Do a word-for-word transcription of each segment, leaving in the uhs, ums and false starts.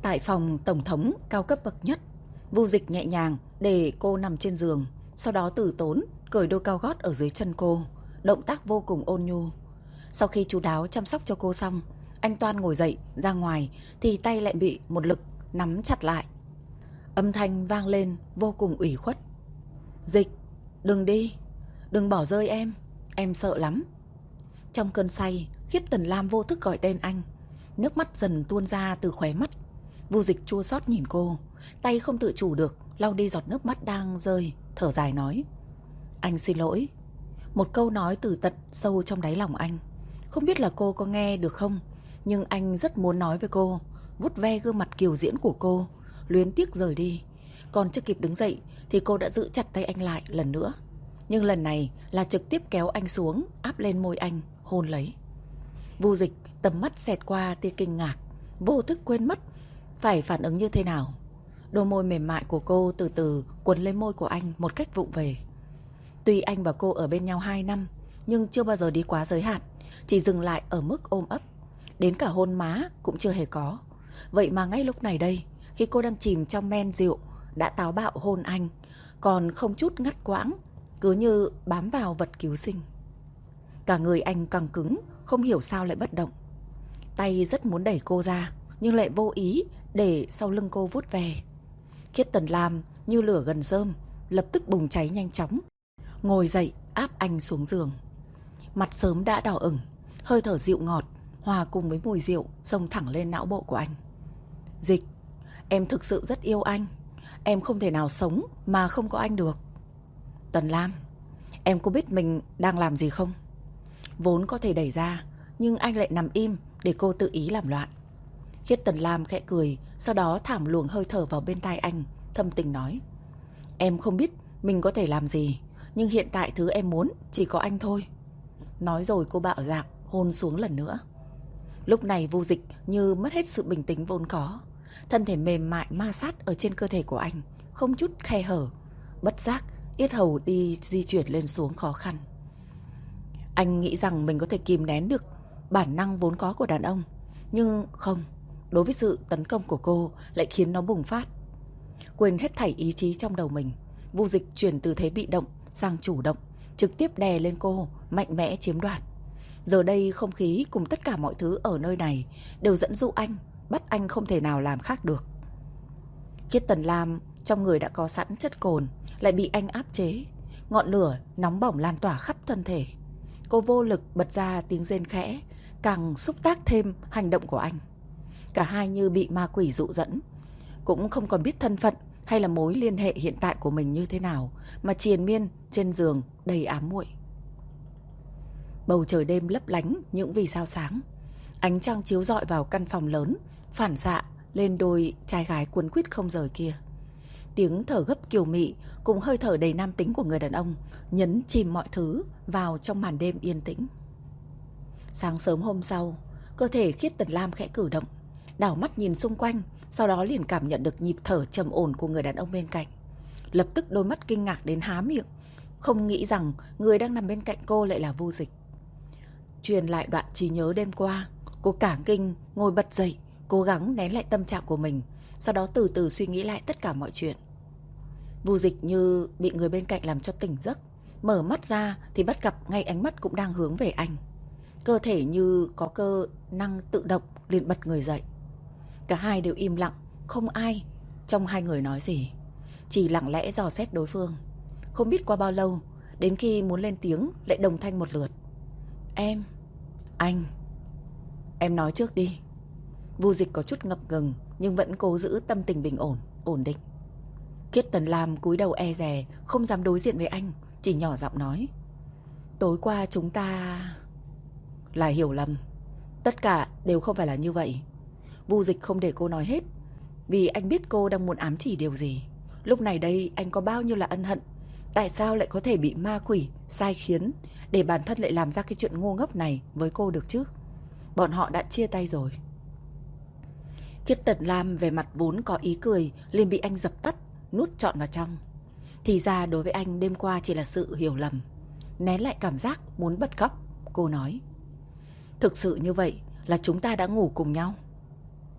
Tại phòng tổng thống cao cấp bậc nhất, Vu Dịch nhẹ nhàng để cô nằm trên giường, sau đó từ tốn cởi đôi cao gót ở dưới chân cô, động tác vô cùng ôn nhu. Sau khi chú đáo chăm sóc cho cô xong, anh toan ngồi dậy ra ngoài thì tay lại bị một lực nắm chặt lại. Âm thanh vang lên vô cùng ủy khuất. Dịch, đừng đi, đừng bỏ rơi em, em sợ lắm. Trong cơn say, Khiết Tần Lam vô thức gọi tên anh. Nước mắt dần tuôn ra từ khóe mắt. Vu Dịch chua xót nhìn cô, tay không tự chủ được lau đi giọt nước mắt đang rơi, thở dài nói: Anh xin lỗi. Một câu nói từ tận sâu trong đáy lòng anh. Không biết là cô có nghe được không, nhưng anh rất muốn nói với cô, vuốt ve gương mặt kiều diễm của cô, luyến tiếc rời đi. Còn chưa kịp đứng dậy thì cô đã giữ chặt tay anh lại lần nữa. Nhưng lần này là trực tiếp kéo anh xuống, áp lên môi anh, hôn lấy. Vu Dịch tầm mắt xẹt qua tia kinh ngạc, vô thức quên mất phải phản ứng như thế nào. Đôi môi mềm mại của cô từ từ quấn lên môi của anh một cách vụng về. Tuy anh và cô ở bên nhau hai năm, nhưng chưa bao giờ đi quá giới hạn, chỉ dừng lại ở mức ôm ấp. Đến cả hôn má cũng chưa hề có. Vậy mà ngay lúc này đây, khi cô đang chìm trong men rượu, đã táo bạo hôn anh, còn không chút ngắt quãng, cứ như bám vào vật cứu sinh. Cả người anh căng cứng, không hiểu sao lại bất động. Tay rất muốn đẩy cô ra, nhưng lại vô ý để sau lưng cô vuốt ve. Khiết Tần Lam như lửa gần rơm, lập tức bùng cháy nhanh chóng, ngồi dậy áp anh xuống giường. Mặt sớm đã đỏ ửng, hơi thở dịu ngọt hòa cùng với mùi rượu xông thẳng lên não bộ của anh. Dịch, em thực sự rất yêu anh, em không thể nào sống mà không có anh được. Tần Lam, em có biết mình đang làm gì không? Vốn có thể đẩy ra, nhưng anh lại nằm im để cô tự ý làm loạn. Khiết Tần Lam khẽ cười, sau đó thảm luồng hơi thở vào bên tai anh, thâm tình nói: Em không biết mình có thể làm gì, nhưng hiện tại thứ em muốn chỉ có anh thôi. Nói rồi cô bạo dạn hôn xuống lần nữa. Lúc này Vu Dịch như mất hết sự bình tĩnh vốn có. Thân thể mềm mại ma sát ở trên cơ thể của anh, không chút khe hở. Bất giác yết hầu đi di chuyển lên xuống khó khăn. Anh nghĩ rằng mình có thể kìm nén được bản năng vốn có của đàn ông, nhưng không, đối với sự tấn công của cô lại khiến nó bùng phát. Quên hết thảy ý chí trong đầu mình, Vu Dịch chuyển từ thế bị động sang chủ động, trực tiếp đè lên cô, mạnh mẽ chiếm đoạt. Giờ đây không khí cùng tất cả mọi thứ ở nơi này đều dẫn dụ anh, bắt anh không thể nào làm khác được. Khiết Tần Lam trong người đã có sẵn chất cồn, lại bị anh áp chế, ngọn lửa nóng bỏng lan tỏa khắp thân thể. Cô vô lực bật ra tiếng rên khẽ, càng xúc tác thêm hành động của anh. Cả hai như bị ma quỷ dụ dẫn, cũng không còn biết thân phận hay là mối liên hệ hiện tại của mình như thế nào, mà triền miên trên giường đầy ám muội. Bầu trời đêm lấp lánh những vì sao sáng, ánh trăng chiếu rọi vào căn phòng lớn, phản xạ lên đôi trai gái cuốn quýt không rời kia. Tiếng thở gấp kiều mị cùng hơi thở đầy nam tính của người đàn ông nhấn chìm mọi thứ vào trong màn đêm yên tĩnh. Sáng sớm hôm sau, cơ thể Khiết Tần Lam khẽ cử động, đảo mắt nhìn xung quanh, sau đó liền cảm nhận được nhịp thở trầm ổn của người đàn ông bên cạnh. Lập tức đôi mắt kinh ngạc đến há miệng, không nghĩ rằng người đang nằm bên cạnh cô lại là Vu Dịch. Truyền lại đoạn trí nhớ đêm qua, cô cả kinh ngồi bật dậy, cố gắng nén lại tâm trạng của mình, sau đó từ từ suy nghĩ lại tất cả mọi chuyện. Vu Dịch như bị người bên cạnh làm cho tỉnh giấc, mở mắt ra thì bắt gặp ngay ánh mắt cũng đang hướng về anh. Cơ thể như có cơ năng tự động liền bật người dậy. Cả hai đều im lặng, không ai trong hai người nói gì, chỉ lặng lẽ dò xét đối phương. Không biết qua bao lâu, đến khi muốn lên tiếng lại đồng thanh một lượt: Em, anh, em nói trước đi. Vu Dịch có chút ngập ngừng, nhưng vẫn cố giữ tâm tình bình ổn, ổn định. Khiết Tần Lam cúi đầu e dè, không dám đối diện với anh, chỉ nhỏ giọng nói: Tối qua chúng ta là hiểu lầm, tất cả đều không phải là như vậy. Vu Dịch không để cô nói hết, vì anh biết cô đang muốn ám chỉ điều gì. Lúc này đây anh có bao nhiêu là ân hận, tại sao lại có thể bị ma quỷ sai khiến để bản thân lại làm ra cái chuyện ngu ngốc này với cô được chứ. Bọn họ đã chia tay rồi. Khiết Tần Lam về mặt vốn có ý cười liền bị anh dập tắt, nuốt trọn vào trong. Thì ra đối với anh đêm qua chỉ là sự hiểu lầm. Nén lại cảm giác muốn bật khóc, cô nói: Thực sự như vậy là chúng ta đã ngủ cùng nhau.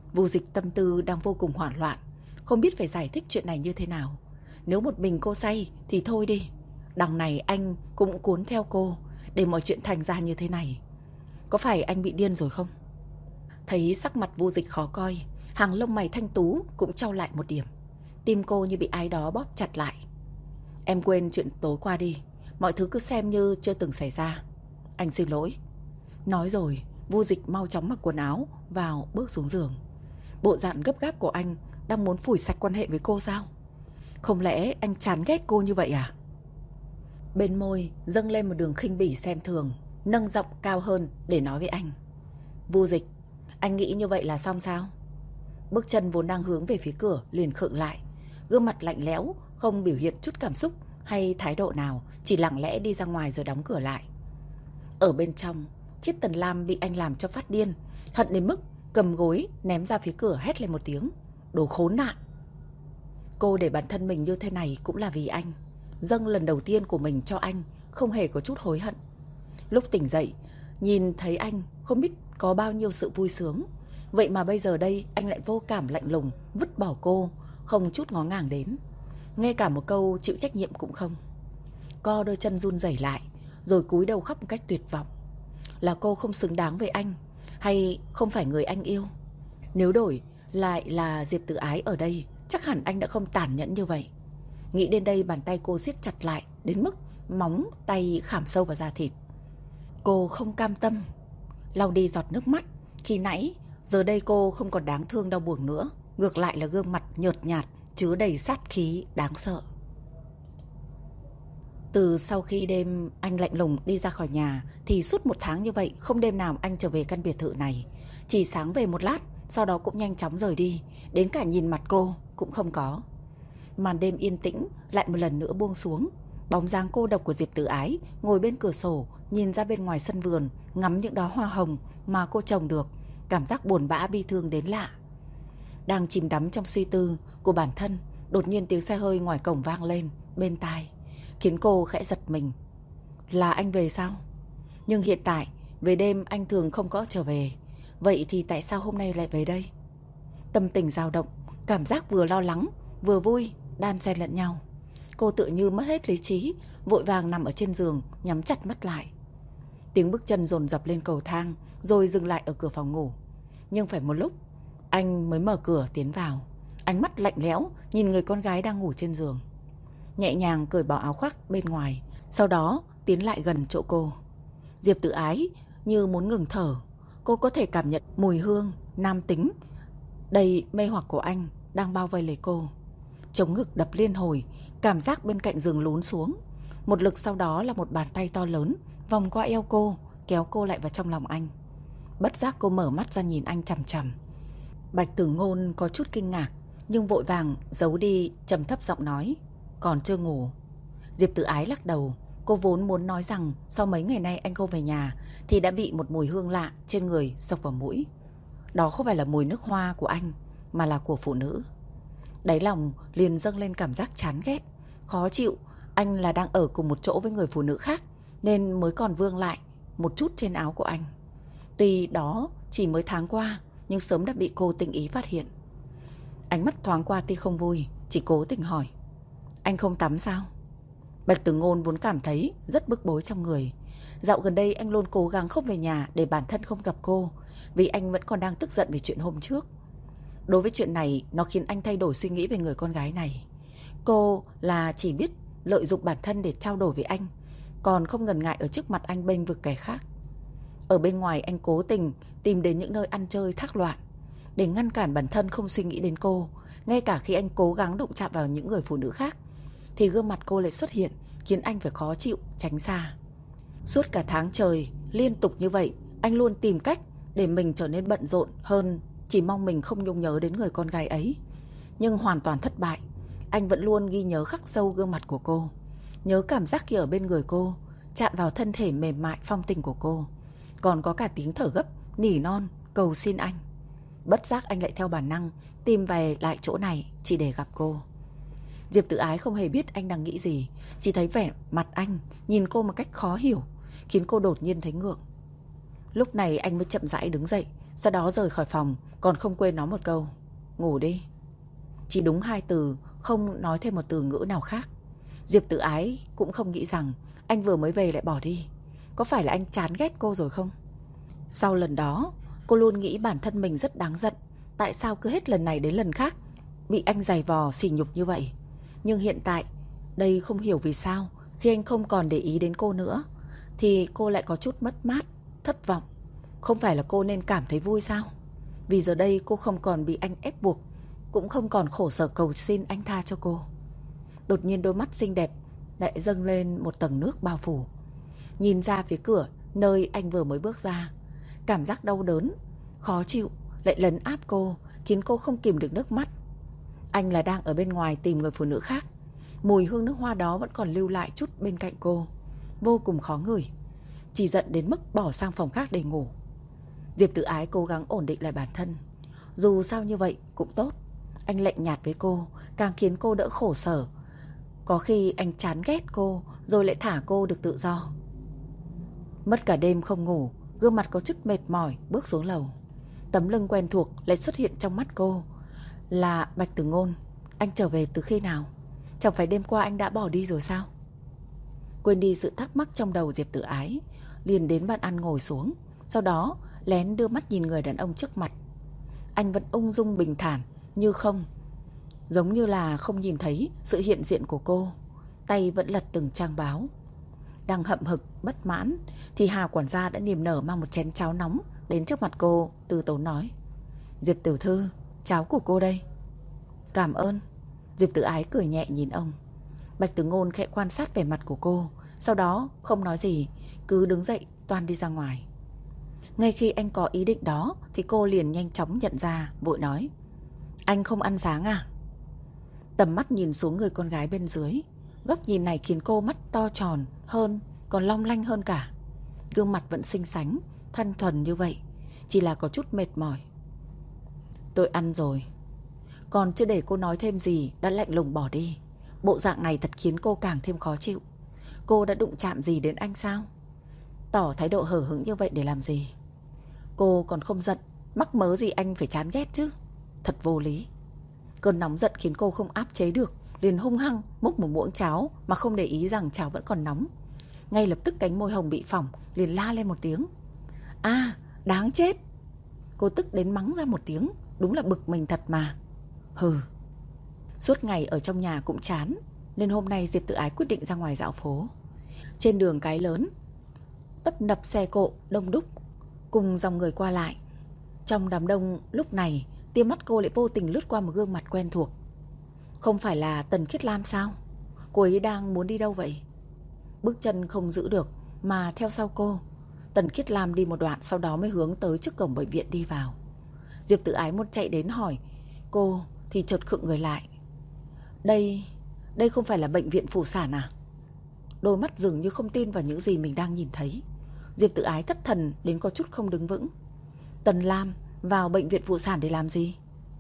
Vô Dịch tâm tư đang vô cùng hoảng loạn, không biết phải giải thích chuyện này như thế nào. Nếu một mình cô say thì thôi đi, đằng này anh cũng cuốn theo cô để mọi chuyện thành ra như thế này. Có phải anh bị điên rồi không? Thấy sắc mặt Vô Dịch khó coi, hàng lông mày thanh tú cũng chau lại một điểm. Tim cô như bị ai đó bóp chặt lại. Em quên chuyện tối qua đi, mọi thứ cứ xem như chưa từng xảy ra. Anh xin lỗi. Nói rồi, Vô Dịch mau chóng mặc quần áo vào bước xuống giường. Bộ dạng gấp gáp của anh đang muốn phủi sạch quan hệ với cô sao? Không lẽ anh chán ghét cô như vậy à? Bên môi dâng lên một đường khinh bỉ xem thường, nâng giọng cao hơn để nói với anh. Vô Dịch, anh nghĩ như vậy là xong sao? Bước chân vốn đang hướng về phía cửa liền khựng lại, gương mặt lạnh lẽo, không biểu hiện chút cảm xúc hay thái độ nào, chỉ lặng lẽ đi ra ngoài rồi đóng cửa lại. Ở bên trong, Khiết Tần Lam bị anh làm cho phát điên, hận đến mức cầm gối ném ra phía cửa hét lên một tiếng. Đồ khốn nạn! Cô để bản thân mình như thế này cũng là vì anh, dâng lần đầu tiên của mình cho anh, không hề có chút hối hận. Lúc tỉnh dậy, nhìn thấy anh không biết có bao nhiêu sự vui sướng. Vậy mà bây giờ đây anh lại vô cảm lạnh lùng, vứt bỏ cô, không chút ngó ngàng đến. Ngay cả một câu chịu trách nhiệm cũng không. Co đôi chân run rẩy lại, rồi cúi đầu khóc một cách tuyệt vọng. Là cô không xứng đáng với anh, hay không phải người anh yêu? Nếu đổi lại là Diệp Tử Ái ở đây, chắc hẳn anh đã không tàn nhẫn như vậy. Nghĩ đến đây, bàn tay cô siết chặt lại đến mức móng tay khảm sâu vào da thịt. Cô không cam tâm, lau đi giọt nước mắt. Khi nãy, giờ đây cô không còn đáng thương đau buồn nữa, ngược lại là gương mặt nhợt nhạt, chứa đầy sát khí đáng sợ. Từ sau khi đêm anh lạnh lùng đi ra khỏi nhà thì suốt một tháng như vậy, không đêm nào anh trở về căn biệt thự này. Chỉ sáng về một lát, sau đó cũng nhanh chóng rời đi, đến cả nhìn mặt cô cũng không có. Màn đêm yên tĩnh lại một lần nữa buông xuống. Bóng dáng cô độc của Diệp Tử Ái ngồi bên cửa sổ, nhìn ra bên ngoài sân vườn, ngắm những đóa hoa hồng mà cô trồng được, cảm giác buồn bã bi thương đến lạ. Đang chìm đắm trong suy tư của bản thân, đột nhiên tiếng xe hơi ngoài cổng vang lên bên tai, khiến cô khẽ giật mình. Là anh về sao? Nhưng hiện tại về đêm anh thường không có trở về, vậy thì tại sao hôm nay lại về đây? Tâm tình dao động, cảm giác vừa lo lắng vừa vui đan xen lẫn nhau. Cô tự như mất hết lý trí, vội vàng nằm ở trên giường, nhắm chặt mắt lại. Tiếng bước chân dồn dập lên cầu thang, rồi dừng lại ở cửa phòng ngủ. Nhưng phải một lúc anh mới mở cửa tiến vào, ánh mắt lạnh lẽo nhìn người con gái đang ngủ trên giường. Nhẹ nhàng cởi bỏ áo khoác bên ngoài, sau đó tiến lại gần chỗ cô. Diệp Tử Ái như muốn ngừng thở. Cô có thể cảm nhận mùi hương nam tính đầy mê hoặc của anh đang bao vây lấy cô. Chống ngực đập liên hồi, cảm giác bên cạnh giường lún xuống. Một lực sau đó là một bàn tay to lớn vòng qua eo cô, kéo cô lại vào trong lòng anh. Bất giác cô mở mắt ra nhìn anh chằm chằm. Bạch Tử Ngôn có chút kinh ngạc, nhưng vội vàng giấu đi, trầm thấp giọng nói, còn chưa ngủ. Diệp Tử Ái lắc đầu. Cô vốn muốn nói rằng sau mấy ngày nay anh không về nhà thì đã bị một mùi hương lạ trên người xộc vào mũi. Đó không phải là mùi nước hoa của anh, mà là của phụ nữ. Đáy lòng liền dâng lên cảm giác chán ghét, khó chịu. Anh là đang ở cùng một chỗ với người phụ nữ khác, nên mới còn vương lại một chút trên áo của anh. Tuy đó chỉ mới tháng qua, nhưng sớm đã bị cô tinh ý phát hiện. Ánh mắt thoáng qua tuy không vui, chỉ cố tình hỏi, anh không tắm sao? Bạch Tử Ngôn vốn cảm thấy rất bức bối trong người. Dạo gần đây anh luôn cố gắng không về nhà để bản thân không gặp cô, vì anh vẫn còn đang tức giận về chuyện hôm trước. Đối với chuyện này, nó khiến anh thay đổi suy nghĩ về người con gái này. Cô là chỉ biết lợi dụng bản thân để trao đổi với anh, còn không ngần ngại ở trước mặt anh bênh vực kẻ khác. Ở bên ngoài anh cố tình tìm đến những nơi ăn chơi thác loạn để ngăn cản bản thân không suy nghĩ đến cô. Ngay cả khi anh cố gắng đụng chạm vào những người phụ nữ khác, thì gương mặt cô lại xuất hiện, khiến anh phải khó chịu, tránh xa. Suốt cả tháng trời liên tục như vậy, anh luôn tìm cách để mình trở nên bận rộn hơn, chỉ mong mình không nhung nhớ đến người con gái ấy. Nhưng hoàn toàn thất bại. Anh vẫn luôn ghi nhớ khắc sâu gương mặt của cô, nhớ cảm giác khi ở bên người cô, chạm vào thân thể mềm mại phong tình của cô, còn có cả tiếng thở gấp, nỉ non, cầu xin anh. Bất giác anh lại theo bản năng tìm về lại chỗ này chỉ để gặp cô. Diệp Tử Ái không hề biết anh đang nghĩ gì, chỉ thấy vẻ mặt anh nhìn cô một cách khó hiểu, khiến cô đột nhiên thấy ngượng. Lúc này anh mới chậm rãi đứng dậy, sau đó rời khỏi phòng, Còn không quên nói một câu: ngủ đi. Chỉ đúng hai từ, không nói thêm một từ ngữ nào khác. Diệp Tử Ái cũng không nghĩ rằng anh vừa mới về lại bỏ đi. Có phải là anh chán ghét cô rồi không? Sau lần đó, cô luôn nghĩ bản thân mình rất đáng giận. Tại sao cứ hết lần này đến lần khác bị anh giày vò sỉ nhục như vậy? Nhưng hiện tại, đây không hiểu vì sao khi anh không còn để ý đến cô nữa thì cô lại có chút mất mát, thất vọng. Không phải là cô nên cảm thấy vui sao? Vì giờ đây cô không còn bị anh ép buộc, cũng không còn khổ sở cầu xin anh tha cho cô. Đột nhiên đôi mắt xinh đẹp lại dâng lên một tầng nước bao phủ. Nhìn ra phía cửa nơi anh vừa mới bước ra, cảm giác đau đớn, khó chịu lại lấn áp cô, khiến cô không kìm được nước mắt. Anh là đang ở bên ngoài tìm người phụ nữ khác. Mùi hương nước hoa đó vẫn còn lưu lại chút bên cạnh cô, vô cùng khó ngửi. Chỉ giận đến mức bỏ sang phòng khác để ngủ. Diệp Tử Ái cố gắng ổn định lại bản thân. Dù sao như vậy cũng tốt. Anh lạnh nhạt với cô càng khiến cô đỡ khổ sở. Có khi anh chán ghét cô rồi lại thả cô được tự do. Mất cả đêm không ngủ, gương mặt có chút mệt mỏi bước xuống lầu. Tấm lưng quen thuộc lại xuất hiện trong mắt cô. Là Bạch Tử Ngôn. Anh trở về từ khi nào? Chẳng phải đêm qua anh đã bỏ đi rồi sao? Quên đi sự thắc mắc trong đầu Diệp Tử Ái, liền đến bàn ăn ngồi xuống. Sau đó lén đưa mắt nhìn người đàn ông trước mặt. Anh vẫn ung dung bình thản như không, giống như là không nhìn thấy sự hiện diện của cô. Tay vẫn lật từng trang báo. Đang hậm hực bất mãn thì Hà quản gia đã niềm nở mang một chén cháo nóng đến trước mặt cô, từ tốn nói: Diệp tiểu thư, cháo của cô đây. Cảm ơn. Diệp Tử Ái cười nhẹ nhìn ông. Bạch Tử Ngôn khẽ quan sát vẻ mặt của cô, sau đó không nói gì, cứ đứng dậy toan đi ra ngoài. Ngay khi anh có ý định đó thì cô liền nhanh chóng nhận ra, vội nói: Anh không ăn sáng à? Tầm mắt nhìn xuống người con gái bên dưới. Góc nhìn này khiến cô mắt to tròn hơn, còn long lanh hơn cả. Gương mặt vẫn xinh xắn, thanh thuần như vậy, chỉ là có chút mệt mỏi. Tôi ăn rồi. Còn chưa để cô nói thêm gì đã lạnh lùng bỏ đi. Bộ dạng này thật khiến cô càng thêm khó chịu. Cô đã đụng chạm gì đến anh sao? Tỏ thái độ hở hững như vậy để làm gì? Cô còn không giận, mắc mớ gì anh phải chán ghét chứ? Thật vô lý. Cơn nóng giận khiến cô không áp chế được, liền hung hăng múc một muỗng cháo mà không để ý rằng cháo vẫn còn nóng. Ngay lập tức cánh môi hồng bị phỏng, liền la lên một tiếng. À, đáng chết. Cô tức đến mắng ra một tiếng. Đúng là bực mình thật mà. Hừ. Suốt ngày ở trong nhà cũng chán, nên hôm nay Diệp Tử Ái quyết định ra ngoài dạo phố. Trên đường cái lớn, tấp nập xe cộ đông đúc, cùng dòng người qua lại. Trong đám đông lúc này, tia mắt cô lại vô tình lướt qua một gương mặt quen thuộc. Không phải là Tần Khiết Lam sao? Cô ấy đang muốn đi đâu vậy? Bước chân không giữ được mà theo sau cô. Tần Khiết Lam đi một đoạn, sau đó mới hướng tới trước cổng bệnh viện đi vào. Diệp Tử Ái muốn chạy đến hỏi cô thì chợt khựng người lại. Đây, đây không phải là bệnh viện phụ sản à? Đôi mắt dường như không tin vào những gì mình đang nhìn thấy. Diệp Tử Ái thất thần đến có chút không đứng vững. Tần Lam vào bệnh viện phụ sản để làm gì?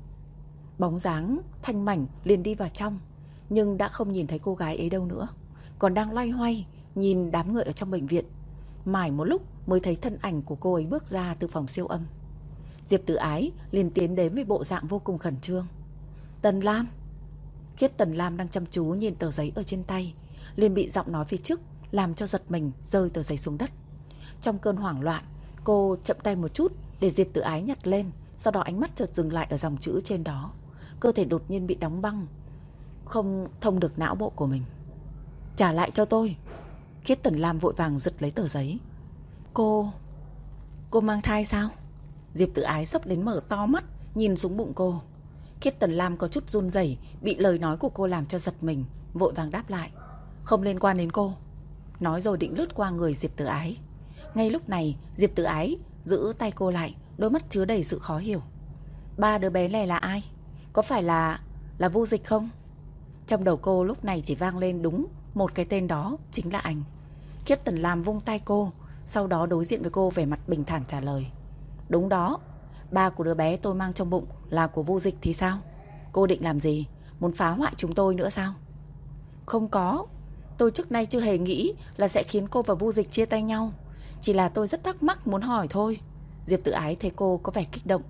Bóng dáng thanh mảnh liền đi vào trong, nhưng đã không nhìn thấy cô gái ấy đâu nữa. Còn đang loay hoay nhìn đám người ở trong bệnh viện. Mãi một lúc mới thấy thân ảnh của cô ấy bước ra từ phòng siêu âm. Diệp Tử Ái liền tiến đến với bộ dạng vô cùng khẩn trương. Tần Lam. Khiết Tần Lam đang chăm chú nhìn tờ giấy ở trên tay, liền bị giọng nói phía trước làm cho giật mình, rơi tờ giấy xuống đất. Trong cơn hoảng loạn, cô chậm tay một chút để Diệp Tử Ái nhặt lên. Sau đó ánh mắt chợt dừng lại ở dòng chữ trên đó. Cơ thể đột nhiên bị đóng băng, không thông được não bộ của mình. Trả lại cho tôi. Khiết Tần Lam vội vàng giật lấy tờ giấy. Cô... cô mang thai sao? Diệp Tử Ái sốc đến mở to mắt nhìn xuống bụng cô. Khiết Tần Lam có chút run rẩy, bị lời nói của cô làm cho giật mình, vội vàng đáp lại. Không liên quan đến cô. Nói rồi định lướt qua người Diệp Tử Ái. Ngay lúc này Diệp Tử Ái giữ tay cô lại, đôi mắt chứa đầy sự khó hiểu. Ba đứa bé này là ai? Có phải là... là Vu Dịch không? Trong đầu cô lúc này chỉ vang lên đúng một cái tên đó, chính là anh. Khiết Tần Lam vung tay cô, sau đó đối diện với cô vẻ mặt bình thản trả lời. Đúng đó. Ba của đứa bé tôi mang trong bụng là của Vu Dịch thì sao? Cô định làm gì? Muốn phá hoại chúng tôi nữa sao? Không có. Tôi trước nay chưa hề nghĩ là sẽ khiến cô và Vu Dịch chia tay nhau. Chỉ là tôi rất thắc mắc muốn hỏi thôi. Diệp Tử Ái thấy cô có vẻ kích động,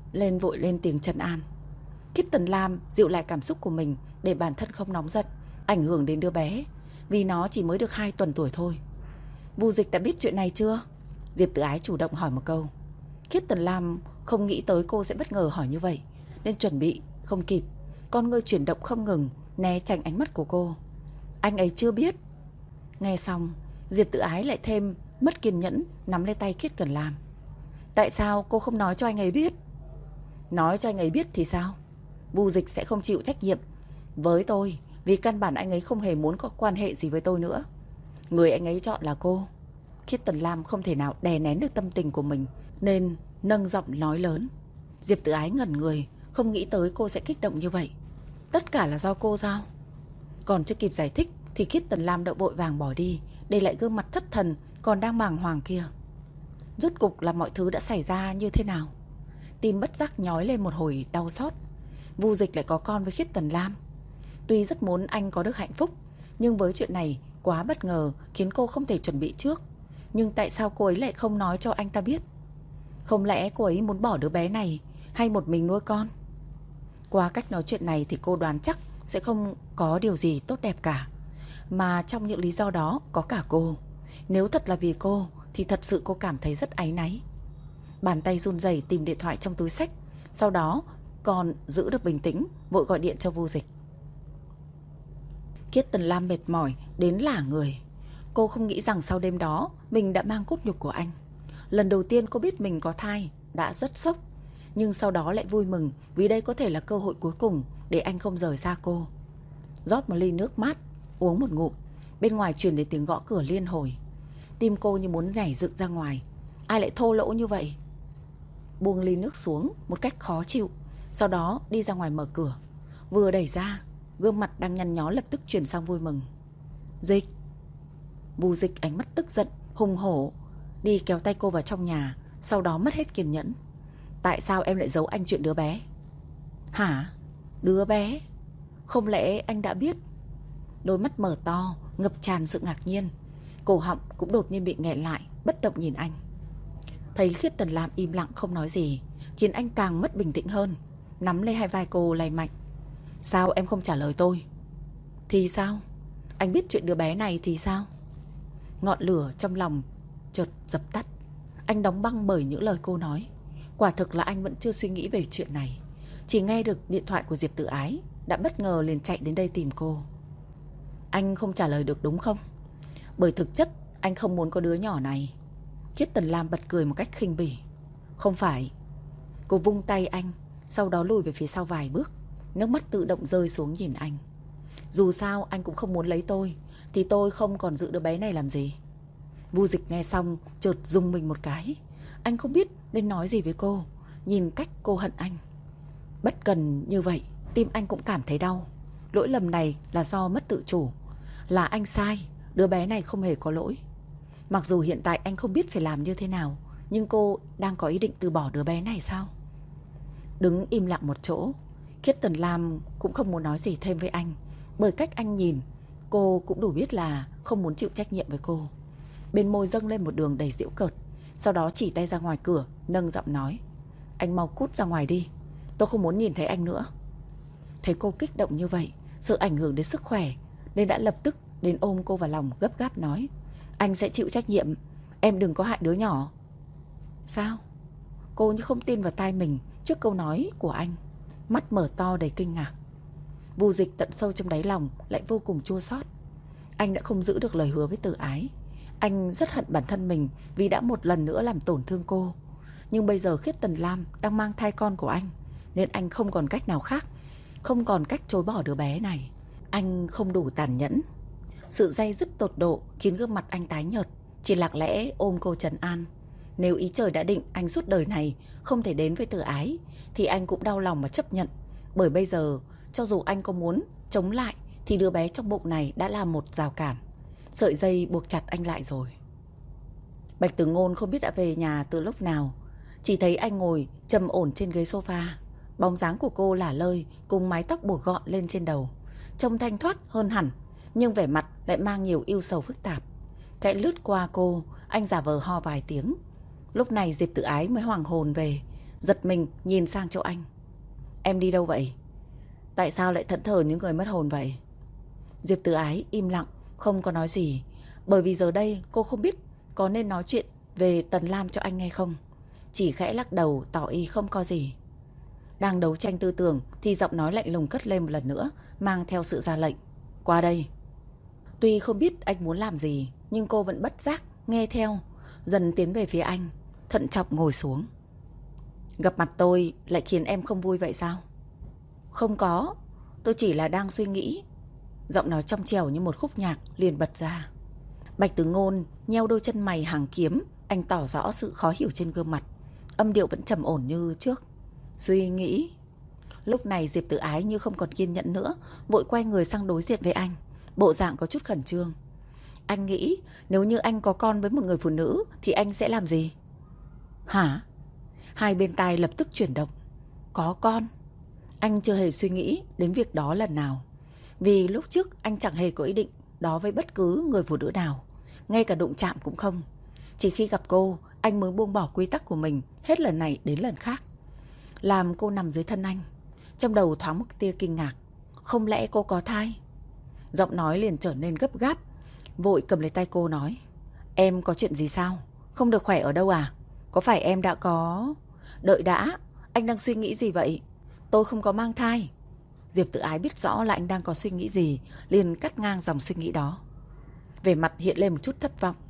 lên vội lên tiếng trấn an. Kirsten Lam dịu lại cảm xúc của mình để bản thân không nóng giận, ảnh hưởng đến đứa bé, vì nó chỉ mới được hai tuần tuổi thôi. Vu Dịch đã biết chuyện này chưa? Diệp Tử Ái chủ động hỏi một câu. Kirsten Lam không nghĩ tới cô sẽ bất ngờ hỏi như vậy, nên chuẩn bị không kịp, con ngươi chuyển động không ngừng, né tránh ánh mắt của cô. Anh ấy chưa biết. Nghe xong, Diệp Tử Ái lại thêm mất kiên nhẫn, nắm lấy tay Kirsten Lam. Tại sao cô không nói cho anh ấy biết? Nói cho anh ấy biết thì sao? Vu Dịch sẽ không chịu trách nhiệm với tôi, vì căn bản anh ấy không hề muốn có quan hệ gì với tôi nữa. Người anh ấy chọn là cô. Kirsten Lam không thể nào đè nén được tâm tình của mình, nên nâng giọng nói lớn. Diệp Tử Ái ngẩn người, không nghĩ tới cô sẽ kích động như vậy. Tất cả là do cô sao? Còn chưa kịp giải thích thì Kirsten Lam đã vội vàng bỏ đi, để lại gương mặt thất thần còn đang bàng hoàng kia. Rốt cục là mọi thứ đã xảy ra như thế nào? Tim bất giác nhói lên một hồi đau xót. Vu Dịch lại có con với Kirsten Lam. Tuy rất muốn anh có được hạnh phúc, nhưng với chuyện này quá bất ngờ, khiến cô không thể chuẩn bị trước. Nhưng tại sao cô ấy lại không nói cho anh ta biết? Không lẽ cô ấy muốn bỏ đứa bé này, hay một mình nuôi con? Qua cách nói chuyện này thì cô đoán chắc sẽ không có điều gì tốt đẹp cả. Mà trong những lý do đó có cả cô. Nếu thật là vì cô thì thật sự cô cảm thấy rất áy náy. Bàn tay run rẩy tìm điện thoại trong túi xách, sau đó còn giữ được bình tĩnh, vội gọi điện cho Vu Dịch. Kirsten Lam mệt mỏi đến lả người. Cô không nghĩ rằng sau đêm đó mình đã mang cốt nhục của anh. Lần đầu tiên cô biết mình có thai đã rất sốc, nhưng sau đó lại vui mừng vì đây có thể là cơ hội cuối cùng để anh không rời xa cô. Rót một ly nước mát, uống một ngụm. Bên ngoài truyền đến tiếng gõ cửa liên hồi. Tim cô như muốn nhảy dựng ra ngoài. Ai lại thô lỗ như vậy? Buông ly nước xuống một cách khó chịu, sau đó đi ra ngoài mở cửa. Vừa đẩy ra, gương mặt đang nhăn nhó lập tức chuyển sang vui mừng. Dịch. Vu Dịch ánh mắt tức giận, hùng hổ, đi kéo tay cô vào trong nhà, sau đó mất hết kiên nhẫn. Tại sao em lại giấu anh chuyện đứa bé? Hả? Đứa bé? Không lẽ anh đã biết? Đôi mắt mở to, ngập tràn sự ngạc nhiên. Cổ họng cũng đột nhiên bị nghẹn lại, bất động nhìn anh. Thấy Kirsten Lam im lặng không nói gì, khiến anh càng mất bình tĩnh hơn, nắm lấy hai vai cô lay mạnh. Sao em không trả lời tôi? Thì sao? Anh biết chuyện đứa bé này thì sao? Ngọn lửa trong lòng chợt dập tắt. Anh đóng băng bởi những lời cô nói. Quả thực là anh vẫn chưa suy nghĩ về chuyện này. Chỉ nghe được điện thoại của Diệp Tử Ái, đã bất ngờ liền chạy đến đây tìm cô. Anh không trả lời được đúng không? Bởi thực chất anh không muốn có đứa nhỏ này. Kirsten Lam bật cười một cách khinh bỉ. Không phải. Cô vung tay anh, sau đó lùi về phía sau vài bước, nước mắt tự động rơi xuống nhìn anh. Dù sao anh cũng không muốn lấy tôi, thì tôi không còn giữ đứa bé này làm gì. Vu Dịch nghe xong chợt rùng mình một cái. Anh không biết nên nói gì với cô, nhìn cách cô hận anh. Bất cần như vậy, tim anh cũng cảm thấy đau. Lỗi lầm này là do mất tự chủ. Là anh sai, đứa bé này không hề có lỗi. Mặc dù hiện tại anh không biết phải làm như thế nào, nhưng cô đang có ý định từ bỏ đứa bé này sao? Đứng im lặng một chỗ, Kirsten Lam cũng không muốn nói gì thêm với anh. Bởi cách anh nhìn, cô cũng đủ biết là không muốn chịu trách nhiệm với cô. Bên môi dâng lên một đường đầy giễu cợt, sau đó chỉ tay ra ngoài cửa, nâng giọng nói. Anh mau cút ra ngoài đi, tôi không muốn nhìn thấy anh nữa. Thấy cô kích động như vậy, sợ ảnh hưởng đến sức khỏe, nên đã lập tức đến ôm cô vào lòng, gấp gáp nói. Anh sẽ chịu trách nhiệm, em đừng có hại đứa nhỏ. Sao? Cô như không tin vào tai mình trước câu nói của anh, mắt mở to đầy kinh ngạc. Vu Dịch tận sâu trong đáy lòng lại vô cùng chua xót. Anh đã không giữ được lời hứa với Tử Ái. Anh rất hận bản thân mình vì đã một lần nữa làm tổn thương cô. Nhưng bây giờ Kirsten Lam đang mang thai con của anh, nên anh không còn cách nào khác, không còn cách chối bỏ đứa bé này. Anh không đủ tàn nhẫn. Sự day dứt tột độ khiến gương mặt anh tái nhợt, chỉ lặng lẽ ôm cô trấn an. Nếu ý trời đã định anh suốt đời này không thể đến với Tử Ái, thì anh cũng đau lòng mà chấp nhận. Bởi bây giờ, cho dù anh có muốn chống lại, thì đứa bé trong bụng này đã là một rào cản, sợi dây buộc chặt anh lại rồi. Bạch Tử Ngôn không biết đã về nhà từ lúc nào, chỉ thấy anh ngồi trầm ổn trên ghế sofa. Bóng dáng của cô lả lơi cùng mái tóc buộc gọn lên trên đầu, trông thanh thoát hơn hẳn, nhưng vẻ mặt lại mang nhiều ưu sầu phức tạp. Khẽ lướt qua cô, anh giả vờ ho vài tiếng. Lúc này Diệp Tử Ái mới hoàng hồn về, giật mình nhìn sang chỗ anh. Em đi đâu vậy? Tại sao lại thẫn thờ như người mất hồn vậy? Diệp Tử Ái im lặng, không có nói gì. Bởi vì giờ đây cô không biết có nên nói chuyện về Tần Lam cho anh nghe không. Chỉ khẽ lắc đầu tỏ ý không có gì. Đang đấu tranh tư tưởng thì giọng nói lạnh lùng cất lên một lần nữa, mang theo sự ra lệnh. Qua đây. Tuy không biết anh muốn làm gì, nhưng cô vẫn bất giác nghe theo, dần tiến về phía anh, thận trọng ngồi xuống. Gặp mặt tôi lại khiến em không vui vậy sao? Không có, tôi chỉ là đang suy nghĩ. Giọng nói trong trẻo như một khúc nhạc liền bật ra. Bạch Tử Ngôn nheo đôi chân mày hàng kiếm, anh tỏ rõ sự khó hiểu trên gương mặt. Âm điệu vẫn trầm ổn như trước. Suy nghĩ. Lúc này Diệp Tử Ái như không còn kiên nhẫn nữa, vội quay người sang đối diện với anh, bộ dạng có chút khẩn trương. Anh nghĩ nếu như anh có con với một người phụ nữ thì anh sẽ làm gì? Hả? Hai bên tai lập tức chuyển động. Có con? Anh chưa hề suy nghĩ đến việc đó lần nào. Vì lúc trước anh chẳng hề có ý định đó với bất cứ người phụ nữ nào, ngay cả đụng chạm cũng không. Chỉ khi gặp cô, anh mới buông bỏ quy tắc của mình hết lần này đến lần khác. Làm cô nằm dưới thân anh, trong đầu thoáng một tia kinh ngạc. Không lẽ cô có thai? Giọng nói liền trở nên gấp gáp, vội cầm lấy tay cô nói. Em có chuyện gì sao? Không được khỏe ở đâu à? Có phải em đã có... Đợi đã, anh đang suy nghĩ gì vậy? Tôi không có mang thai. Diệp Tử Ái biết rõ là anh đang có suy nghĩ gì, liền cắt ngang dòng suy nghĩ đó. Vẻ mặt hiện lên một chút thất vọng.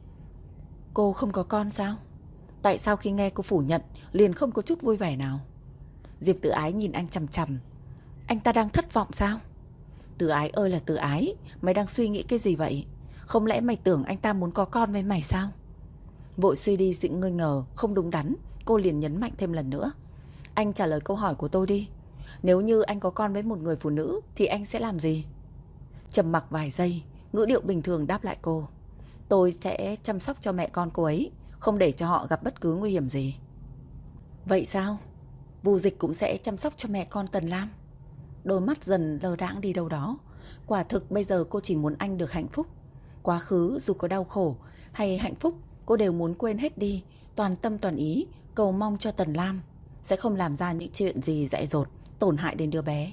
Cô không có con sao? Tại sao khi nghe cô phủ nhận liền không có chút vui vẻ nào? Diệp Tử Ái nhìn anh chằm chằm. Anh ta đang thất vọng sao? Tử Ái ơi là Tử Ái, mày đang suy nghĩ cái gì vậy? Không lẽ mày tưởng anh ta muốn có con với mày sao? Vội suy đi sự nghi ngờ không đúng đắn, cô liền nhấn mạnh thêm lần nữa. Anh trả lời câu hỏi của tôi đi. Nếu như anh có con với một người phụ nữ thì anh sẽ làm gì? Trầm mặc vài giây, ngữ điệu bình thường đáp lại cô. Tôi sẽ chăm sóc cho mẹ con cô ấy, không để cho họ gặp bất cứ nguy hiểm gì. Vậy sao? Vu Dịch cũng sẽ chăm sóc cho mẹ con Tần Lam? Đôi mắt dần lơ đãng đi đâu đó. Quả thực bây giờ cô chỉ muốn anh được hạnh phúc. Quá khứ dù có đau khổ hay hạnh phúc, cô đều muốn quên hết đi, toàn tâm toàn ý cầu mong cho Tần Lam sẽ không làm ra những chuyện gì dại dột, tổn hại đến đứa bé.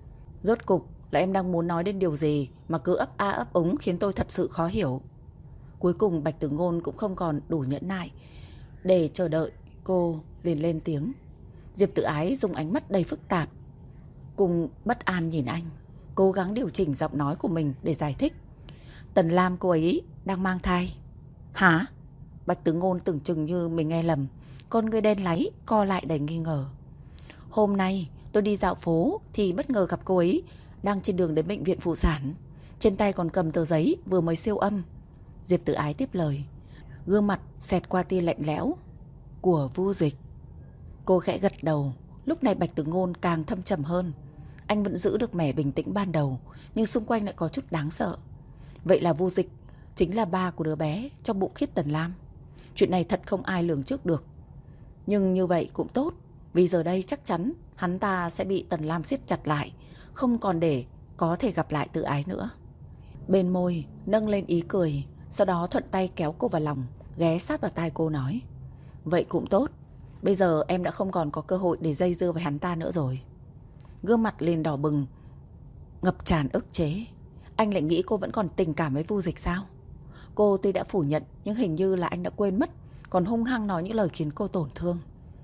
Rốt cục là em đang muốn nói đến điều gì mà cứ ấp a ấp úng khiến tôi thật sự khó hiểu. Cuối cùng Bạch Tử Ngôn cũng không còn đủ nhẫn nại để chờ đợi, cô liền lên tiếng. Diệp Tử Ái dùng ánh mắt đầy phức tạp cùng bất an nhìn anh, cố gắng điều chỉnh giọng nói của mình để giải thích. Tần Lam cô ấy đang mang thai. Hả? Bạch Tử Ngôn tưởng chừng như mình nghe lầm, con ngươi đen láy co lại đầy nghi ngờ. Hôm nay tôi đi dạo phố thì bất ngờ gặp cô ấy đang trên đường đến bệnh viện phụ sản, trên tay còn cầm tờ giấy vừa mới siêu âm. Diệp Tử Ái tiếp lời, gương mặt xẹt qua tia lạnh lẽo. Của Vu Dịch. Cô khẽ gật đầu. Lúc này Bạch Tử Ngôn càng thâm trầm hơn. Anh vẫn giữ được vẻ bình tĩnh ban đầu, nhưng xung quanh lại có chút đáng sợ. Vậy là Vu Dịch chính là ba của đứa bé trong bụng Khiết Tần Lam. Chuyện này thật không ai lường trước được. Nhưng như vậy cũng tốt, vì giờ đây chắc chắn hắn ta sẽ bị Tần Lam siết chặt lại, không còn để có thể gặp lại Tử Ái nữa. Bên môi nâng lên ý cười, sau đó thuận tay kéo cô vào lòng, ghé sát vào tai cô nói. Vậy cũng tốt, bây giờ em đã không còn có cơ hội để dây dưa với hắn ta nữa rồi. Gương mặt liền đỏ bừng, ngập tràn ức chế. Anh lại nghĩ cô vẫn còn tình cảm với Vu Dịch sao? Cô tuy đã phủ nhận, nhưng hình như là anh đã quên mất, còn hung hăng nói những lời khiến cô tổn thương.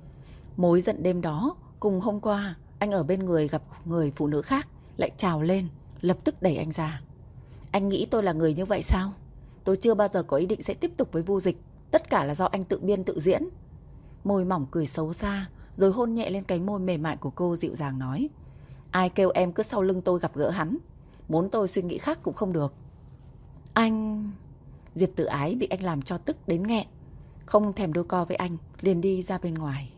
Mối giận đêm đó, cùng hôm qua anh ở bên người gặp người phụ nữ khác, lại trào lên, lập tức đẩy anh ra. Anh nghĩ tôi là người như vậy sao? Tôi chưa bao giờ có ý định sẽ tiếp tục với Vu Dịch. Tất cả là do anh tự biên tự diễn. Môi mỏng cười xấu xa, rồi hôn nhẹ lên cánh môi mềm mại của cô, dịu dàng nói. Ai kêu em cứ sau lưng tôi gặp gỡ hắn, muốn tôi suy nghĩ khác cũng không được. Anh... Diệp Tử Ái bị anh làm cho tức đến nghẹn, không thèm đôi co với anh, liền đi ra bên ngoài.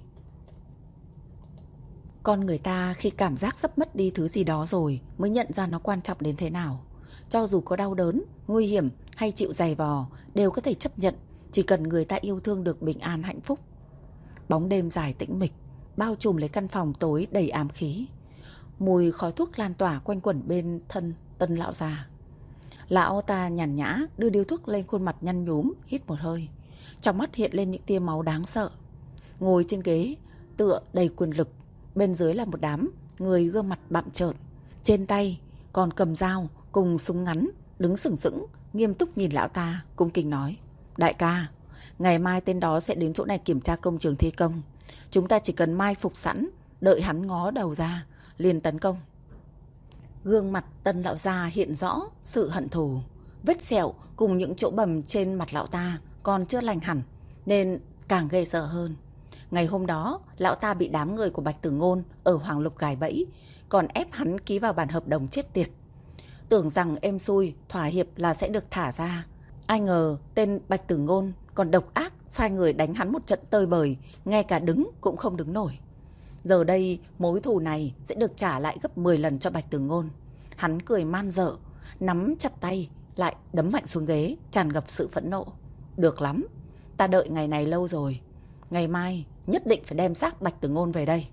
Con người ta khi cảm giác sắp mất đi thứ gì đó rồi mới nhận ra nó quan trọng đến thế nào. Cho dù có đau đớn, nguy hiểm hay chịu giày vò đều có thể chấp nhận, chỉ cần người ta yêu thương được bình an hạnh phúc. Bóng đêm dài tĩnh mịch bao trùm lấy căn phòng tối đầy ám khí. Mùi khói thuốc lan tỏa quanh quẩn bên thân Tân lão già. Lão ta nhàn nhã đưa điếu thuốc lên khuôn mặt nhăn nhúm, hít một hơi. Trong mắt hiện lên những tia máu đáng sợ. Ngồi trên ghế tựa đầy quyền lực. Bên dưới là một đám người gương mặt bặm trợn, trên tay còn cầm dao cùng súng ngắn, đứng sừng sững, nghiêm túc nhìn lão ta, cung kính nói: Đại ca, ngày mai tên đó sẽ đến chỗ này kiểm tra công trường thi công. Chúng ta chỉ cần mai phục sẵn, đợi hắn ngó đầu ra, liền tấn công. Gương mặt Tân lão gia hiện rõ sự hận thù. Vết sẹo cùng những chỗ bầm trên mặt lão ta còn chưa lành hẳn, nên càng ghê sợ hơn. Ngày hôm đó, lão ta bị đám người của Bạch Tử Ngôn ở Hoàng Lục gài bẫy, còn ép hắn ký vào bản hợp đồng chết tiệt. Tưởng rằng êm xuôi, thỏa hiệp là sẽ được thả ra. Ai ngờ tên Bạch Tử Ngôn còn độc ác, sai người đánh hắn một trận tơi bời, ngay cả đứng cũng không đứng nổi. Giờ đây mối thù này sẽ được trả lại gấp mười lần cho Bạch Tử Ngôn. Hắn cười man dợ, nắm chặt tay, lại đấm mạnh xuống ghế, tràn ngập sự phẫn nộ. Được lắm, ta đợi ngày này lâu rồi. Ngày mai nhất định phải đem xác Bạch Tử Ngôn về đây.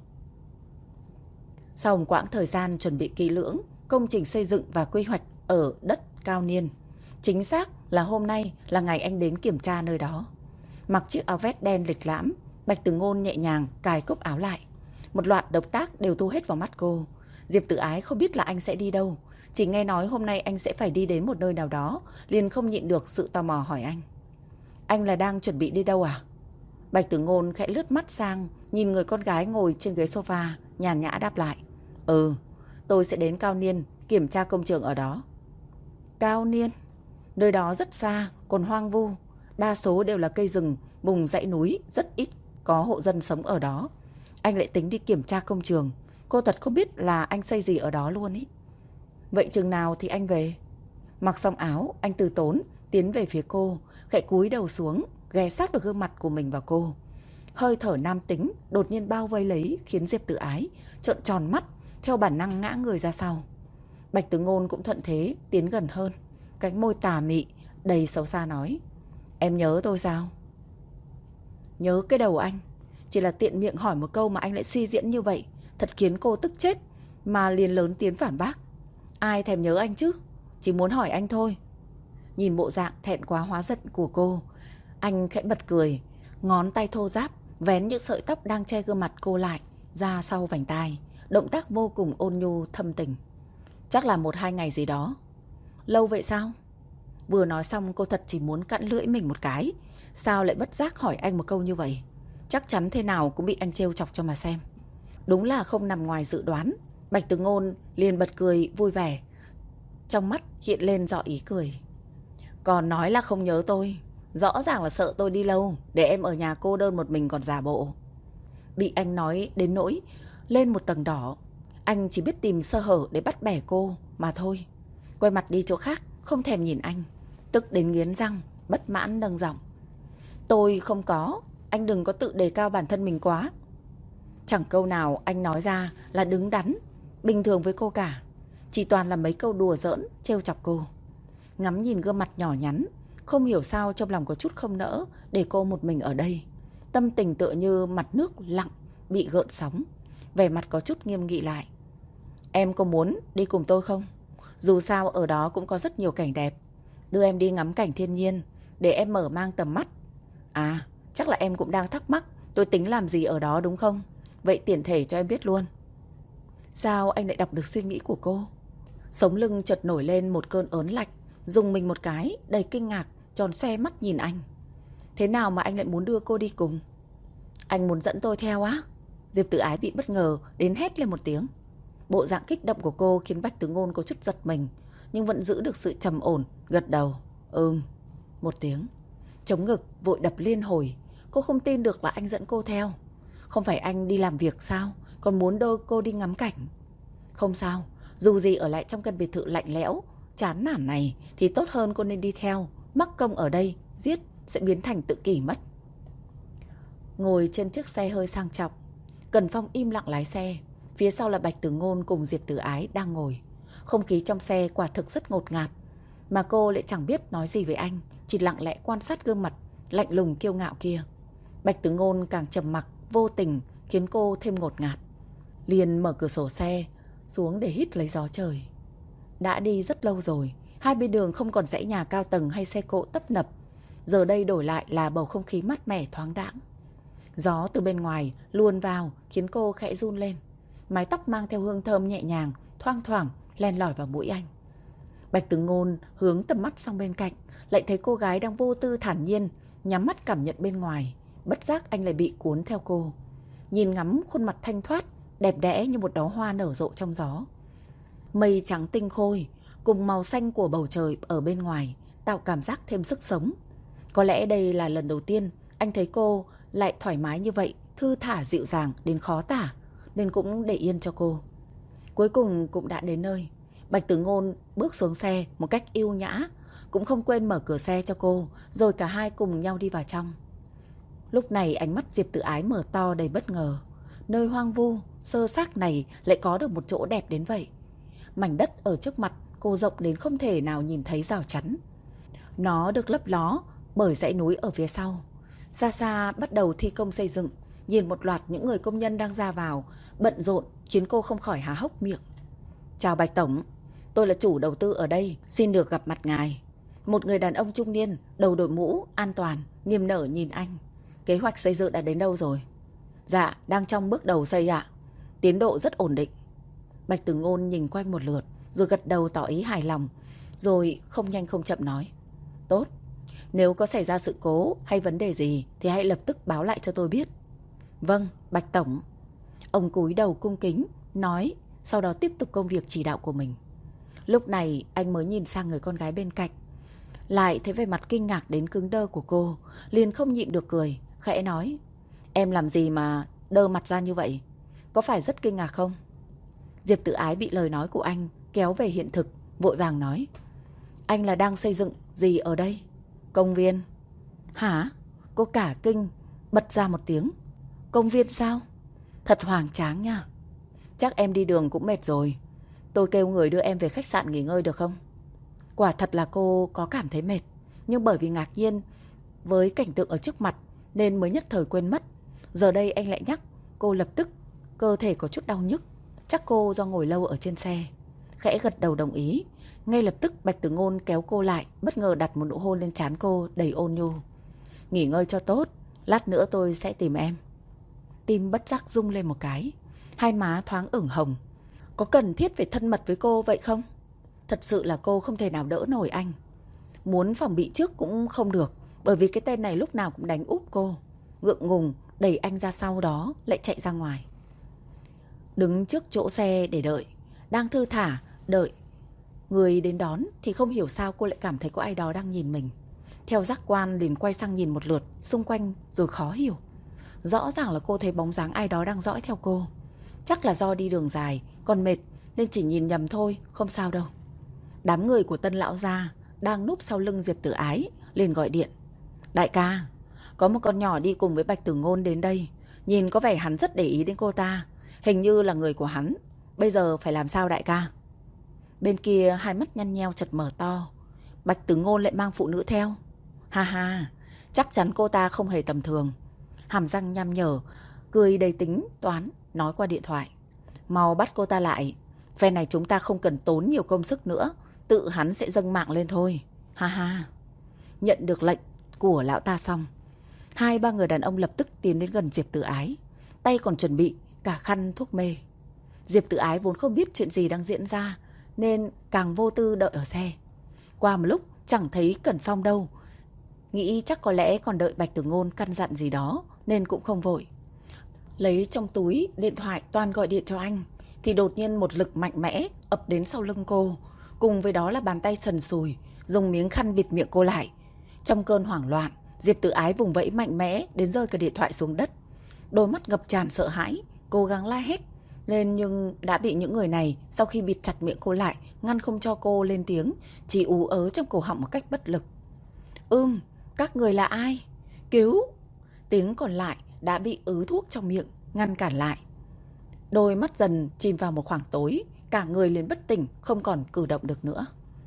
Sau một quãng thời gian chuẩn bị kỹ lưỡng, công trình xây dựng và quy hoạch ở đất Cao Niên. Chính xác là hôm nay là ngày anh đến kiểm tra nơi đó. Mặc chiếc áo vest đen lịch lãm, Bạch Tử Ngôn nhẹ nhàng cài cúc áo lại. Một loạt động tác đều thu hết vào mắt cô. Diệp Tử Ái không biết là anh sẽ đi đâu, chỉ nghe nói hôm nay anh sẽ phải đi đến một nơi nào đó, liền không nhịn được sự tò mò hỏi anh: Anh là đang chuẩn bị đi đâu à? Bạch Tử Ngôn khẽ lướt mắt sang, nhìn người con gái ngồi trên ghế sofa, nhàn nhã đáp lại: Ừ, tôi sẽ đến Cao Niên kiểm tra công trường ở đó. Cao Niên? Nơi đó rất xa, còn hoang vu, đa số đều là cây rừng, vùng dãy núi, rất ít có hộ dân sống ở đó. Anh lại tính đi kiểm tra công trường, cô thật không biết là anh xây gì ở đó luôn ý. Vậy chừng nào thì anh về? Mặc xong áo, anh từ tốn tiến về phía cô, khẽ cúi đầu xuống, ghé sát vào gương mặt của mình vào cô. Hơi thở nam tính đột nhiên bao vây lấy, khiến Diệp Tử Ái trợn tròn mắt, theo bản năng ngã người ra sau. Bạch Tử Ngôn cũng thuận thế tiến gần hơn, cánh môi tà mị đầy xấu xa nói: Em nhớ tôi sao? Nhớ cái đầu anh. Chỉ là tiện miệng hỏi một câu mà anh lại suy diễn như vậy, thật khiến cô tức chết, mà liền lớn tiếng phản bác: Ai thèm nhớ anh chứ, chỉ muốn hỏi anh thôi. Nhìn bộ dạng thẹn quá hóa giận của cô, anh khẽ bật cười, ngón tay thô ráp vén những sợi tóc đang che gương mặt cô lại ra sau vành tai, động tác vô cùng ôn nhu thâm tình. Chắc là một hai ngày gì đó. Lâu vậy sao? Vừa nói xong cô thật chỉ muốn cặn lưỡi mình một cái. Sao lại bất giác hỏi anh một câu như vậy? Chắc chắn thế nào cũng bị anh trêu chọc cho mà xem. Đúng là không nằm ngoài dự đoán. Bạch Tử Ngôn liền bật cười vui vẻ, trong mắt hiện lên rõ ý cười. Còn nói là không nhớ tôi, rõ ràng là sợ tôi đi lâu, để em ở nhà cô đơn một mình còn giả bộ. Bị anh nói đến nỗi lên một tầng đỏ, anh chỉ biết tìm sơ hở để bắt bẻ cô mà thôi. Quay mặt đi chỗ khác, không thèm nhìn anh, tức đến nghiến răng, bất mãn nâng giọng: Tôi không có, anh đừng có tự đề cao bản thân mình quá. Chẳng câu nào anh nói ra là đứng đắn, bình thường với cô cả. Chỉ toàn là mấy câu đùa giỡn, trêu chọc cô. Ngắm nhìn gương mặt nhỏ nhắn, không hiểu sao trong lòng có chút không nỡ để cô một mình ở đây. Tâm tình tựa như mặt nước lặng bị gợn sóng, vẻ mặt có chút nghiêm nghị lại. Em có muốn đi cùng tôi không? Dù sao ở đó cũng có rất nhiều cảnh đẹp. Đưa em đi ngắm cảnh thiên nhiên, để em mở mang tầm mắt. À, chắc là em cũng đang thắc mắc tôi tính làm gì ở đó đúng không? Vậy tiện thể cho em biết luôn. Sao anh lại đọc được suy nghĩ của cô? Sống lưng chợt nổi lên một cơn ớn lạnh, dùng mình một cái, đầy kinh ngạc, tròn xoe mắt nhìn anh. Thế nào mà anh lại muốn đưa cô đi cùng? Anh muốn dẫn tôi theo á? Diệp Tử Ái bị bất ngờ đến hét lên một tiếng. Bộ dạng kích động của cô khiến Bạch Tử Ngôn có chút giật mình, nhưng vẫn giữ được sự trầm ổn, gật đầu. Ừm, một tiếng. Chống ngực vội đập liên hồi. Cô không tin được là anh dẫn cô theo. Không phải anh đi làm việc sao, còn muốn đưa cô đi ngắm cảnh? Không sao, dù gì ở lại trong căn biệt thự lạnh lẽo, chán nản này thì tốt hơn cô nên đi theo. Mắc công ở đây, giết sẽ biến thành tự kỷ mất. Ngồi trên chiếc xe hơi sang trọng, Cần Phong im lặng lái xe. Phía sau là Bạch Tử Ngôn cùng Diệp Tử Ái đang ngồi. Không khí trong xe quả thực rất ngột ngạt, mà cô lại chẳng biết nói gì với anh, chỉ lặng lẽ quan sát gương mặt lạnh lùng kiêu ngạo kia. Bạch Tử Ngôn càng trầm mặc, vô tình khiến cô thêm ngột ngạt. Liền mở cửa sổ xe xuống để hít lấy gió trời. Đã đi rất lâu rồi, hai bên đường không còn dãy nhà cao tầng hay xe cộ tấp nập. Giờ đây đổi lại là bầu không khí mát mẻ thoáng đãng. Gió từ bên ngoài luồn vào khiến cô khẽ run lên. Mái tóc mang theo hương thơm nhẹ nhàng, thoang thoảng len lỏi vào mũi anh. Bạch Tử Ngôn hướng tầm mắt sang bên cạnh, lại thấy cô gái đang vô tư thản nhiên nhắm mắt cảm nhận bên ngoài. Bất giác anh lại bị cuốn theo cô, nhìn ngắm khuôn mặt thanh thoát, đẹp đẽ như một đóa hoa nở rộ trong gió. Mây trắng tinh khôi cùng màu xanh của bầu trời ở bên ngoài tạo cảm giác thêm sức sống. Có lẽ đây là lần đầu tiên anh thấy cô lại thoải mái như vậy, thư thả dịu dàng đến khó tả, nên cũng để yên cho cô. Cuối cùng cũng đã đến nơi. Bạch Tử Ngôn bước xuống xe một cách yêu nhã, cũng không quên mở cửa xe cho cô, rồi cả hai cùng nhau đi vào trong. Lúc này ánh mắt Diệp Tử Ái mở to đầy bất ngờ. Nơi hoang vu, sơ xác này lại có được một chỗ đẹp đến vậy. Mảnh đất ở trước mặt cô rộng đến không thể nào nhìn thấy rào chắn. Nó được lấp ló bởi dãy núi ở phía sau. Xa xa bắt đầu thi công xây dựng, nhìn một loạt những người công nhân đang ra vào, bận rộn khiến cô không khỏi há hốc miệng. Chào Bạch Tổng, tôi là chủ đầu tư ở đây, xin được gặp mặt ngài. Một người đàn ông trung niên, đầu đội mũ, an toàn, niềm nở nhìn anh. Kế hoạch xây dựng đã đến đâu rồi? Dạ, đang trong bước đầu xây ạ. Tiến độ rất ổn định. Bạch Tử Ngôn nhìn quanh một lượt, rồi gật đầu tỏ ý hài lòng, rồi không nhanh không chậm nói. Tốt, nếu có xảy ra sự cố hay vấn đề gì thì hãy lập tức báo lại cho tôi biết. Vâng, Bạch Tổng. Ông cúi đầu cung kính, nói, sau đó tiếp tục công việc chỉ đạo của mình. Lúc này anh mới nhìn sang người con gái bên cạnh, lại thấy vẻ mặt kinh ngạc đến cứng đơ của cô, liền không nhịn được cười, khẽ nói. Em làm gì mà đơ mặt ra như vậy? Có phải rất kinh ngạc không? Diệp Tử Ái bị lời nói của anh kéo về hiện thực, vội vàng nói. Anh là đang xây dựng gì ở đây? Công viên. Hả? Cô cả kinh, bật ra một tiếng. Công viên sao? Thật hoành tráng nha. Chắc em đi đường cũng mệt rồi. Tôi kêu người đưa em về khách sạn nghỉ ngơi được không? Quả thật là cô có cảm thấy mệt, nhưng bởi vì ngạc nhiên với cảnh tượng ở trước mặt nên mới nhất thời quên mất. Giờ đây anh lại nhắc, cô lập tức cơ thể có chút đau nhức. Chắc cô do ngồi lâu ở trên xe. Khẽ gật đầu đồng ý. Ngay lập tức Bạch Tử Ngôn kéo cô lại, bất ngờ đặt một nụ hôn lên trán cô đầy ôn nhu. Nghỉ ngơi cho tốt, lát nữa tôi sẽ tìm em. Tim bất giác rung lên một cái, hai má thoáng ửng hồng. Có cần thiết phải thân mật với cô vậy không? Thật sự là cô không thể nào đỡ nổi anh. Muốn phòng bị trước cũng không được, bởi vì cái tên này lúc nào cũng đánh úp cô. Ngượng ngùng đẩy anh ra sau đó lại chạy ra ngoài. Đứng trước chỗ xe để đợi, đang thư thả đợi người đến đón thì không hiểu sao cô lại cảm thấy có ai đó đang nhìn mình. Theo giác quan liền quay sang nhìn một lượt xung quanh rồi khó hiểu. Rõ ràng là cô thấy bóng dáng ai đó đang dõi theo cô. Chắc là do đi đường dài còn mệt nên chỉ nhìn nhầm thôi, không sao đâu. Đám người của Tân lão gia đang núp sau lưng Diệp Tử Ái liền gọi điện. Đại ca, có một con nhỏ đi cùng với Bạch Tử Ngôn đến đây. Nhìn có vẻ hắn rất để ý đến cô ta, hình như là người của hắn. Bây giờ phải làm sao đại ca? Bên kia hai mắt nhăn nheo chật mở to. Bạch Tử Ngôn lại mang phụ nữ theo. Ha ha, chắc chắn cô ta không hề tầm thường. Hàm răng nham nhở, cười đầy tính toán, nói qua điện thoại. Mau bắt cô ta lại. Phe này chúng ta không cần tốn nhiều công sức nữa, tự hắn sẽ dâng mạng lên thôi. Ha ha. Nhận được lệnh của lão ta xong, hai ba người đàn ông lập tức tiến đến gần Diệp Tử Ái, tay còn chuẩn bị cả khăn thuốc mê. Diệp Tử Ái vốn không biết chuyện gì đang diễn ra nên càng vô tư đợi ở xe. Qua một lúc chẳng thấy Cẩn Phong đâu, nghĩ chắc có lẽ còn đợi Bạch Tử Ngôn căn dặn gì đó nên cũng không vội. Lấy trong túi điện thoại toan gọi điện cho anh thì đột nhiên một lực mạnh mẽ ập đến sau lưng cô, cùng với đó là bàn tay sần sùi dùng miếng khăn bịt miệng cô lại. Trong cơn hoảng loạn, Diệp Tử Ái vùng vẫy mạnh mẽ đến rơi cả điện thoại xuống đất. Đôi mắt ngập tràn sợ hãi, cố gắng la hét lên nhưng đã bị những người này sau khi bịt chặt miệng cô lại, ngăn không cho cô lên tiếng, chỉ ú ớ trong cổ họng một cách bất lực. Ưm, các người là ai? Cứu! Tiếng còn lại đã bị ứ thuốc trong miệng, ngăn cản lại. Đôi mắt dần chìm vào một khoảng tối, cả người liền bất tỉnh, không còn cử động được nữa.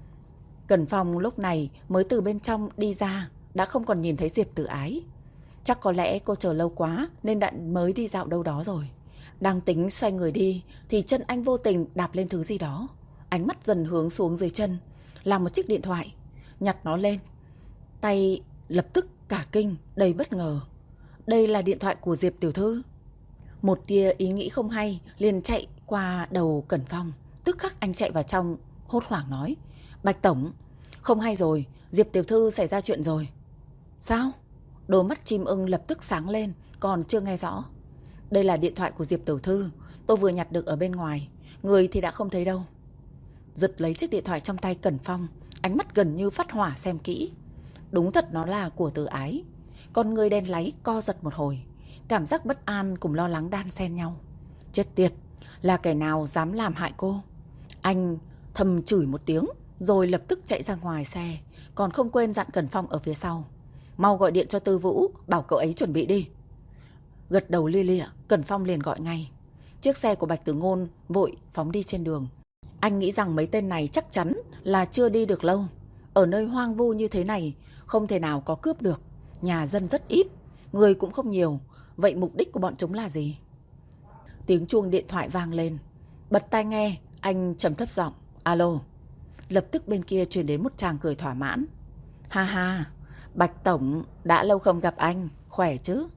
Cẩn Phong lúc này mới từ bên trong đi ra, đã không còn nhìn thấy Diệp Tử Ái. Chắc có lẽ cô chờ lâu quá nên đã mới đi dạo đâu đó rồi. Đang tính xoay người đi thì chân anh vô tình đạp lên thứ gì đó. Ánh mắt dần hướng xuống dưới chân, là một chiếc điện thoại. Nhặt nó lên, tay lập tức cả kinh, đầy bất ngờ. đây là điện thoại của Diệp tiểu thư. Một tia ý nghĩ không hay liền chạy qua đầu Cẩn Phong. Tức khắc anh chạy vào trong, hốt hoảng nói: Bạch tổng, không hay rồi, Diệp tiểu thư xảy ra chuyện rồi. Sao? Đôi mắt chim ưng lập tức sáng lên, còn chưa nghe rõ. Đây là điện thoại của Diệp tiểu thư, tôi vừa nhặt được ở bên ngoài, người thì đã không thấy đâu. Giật lấy chiếc điện thoại trong tay Cẩn Phong, ánh mắt gần như phát hỏa xem kỹ. Đúng thật nó là của Từ Ái. Con người đen láy co giật một hồi, cảm giác bất an cùng lo lắng đan xen nhau. Chết tiệt, là kẻ nào dám làm hại cô? Anh thầm chửi một tiếng, rồi lập tức chạy ra ngoài xe, còn không quên dặn Cẩn Phong ở phía sau: Mau gọi điện cho Tư Vũ, bảo cậu ấy chuẩn bị đi. Gật đầu lia lịa, Cẩn Phong liền gọi ngay. Chiếc xe của Bạch Tử Ngôn vội phóng đi trên đường. Anh nghĩ rằng mấy tên này chắc chắn là chưa đi được lâu. Ở nơi hoang vu như thế này, không thể nào có cướp được. Nhà dân rất ít, người cũng không nhiều. Vậy mục đích của bọn chúng là gì? Tiếng chuông điện thoại vang lên. Bật tai nghe, anh trầm thấp giọng: Alo. Lập tức bên kia truyền đến một tràng cười thỏa mãn. Ha ha, Bạch tổng, đã lâu không gặp anh, khỏe chứ?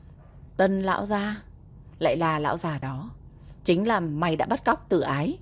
Tân lão gia? Lại là lão già đó. Chính là mày đã bắt cóc Từ Ái.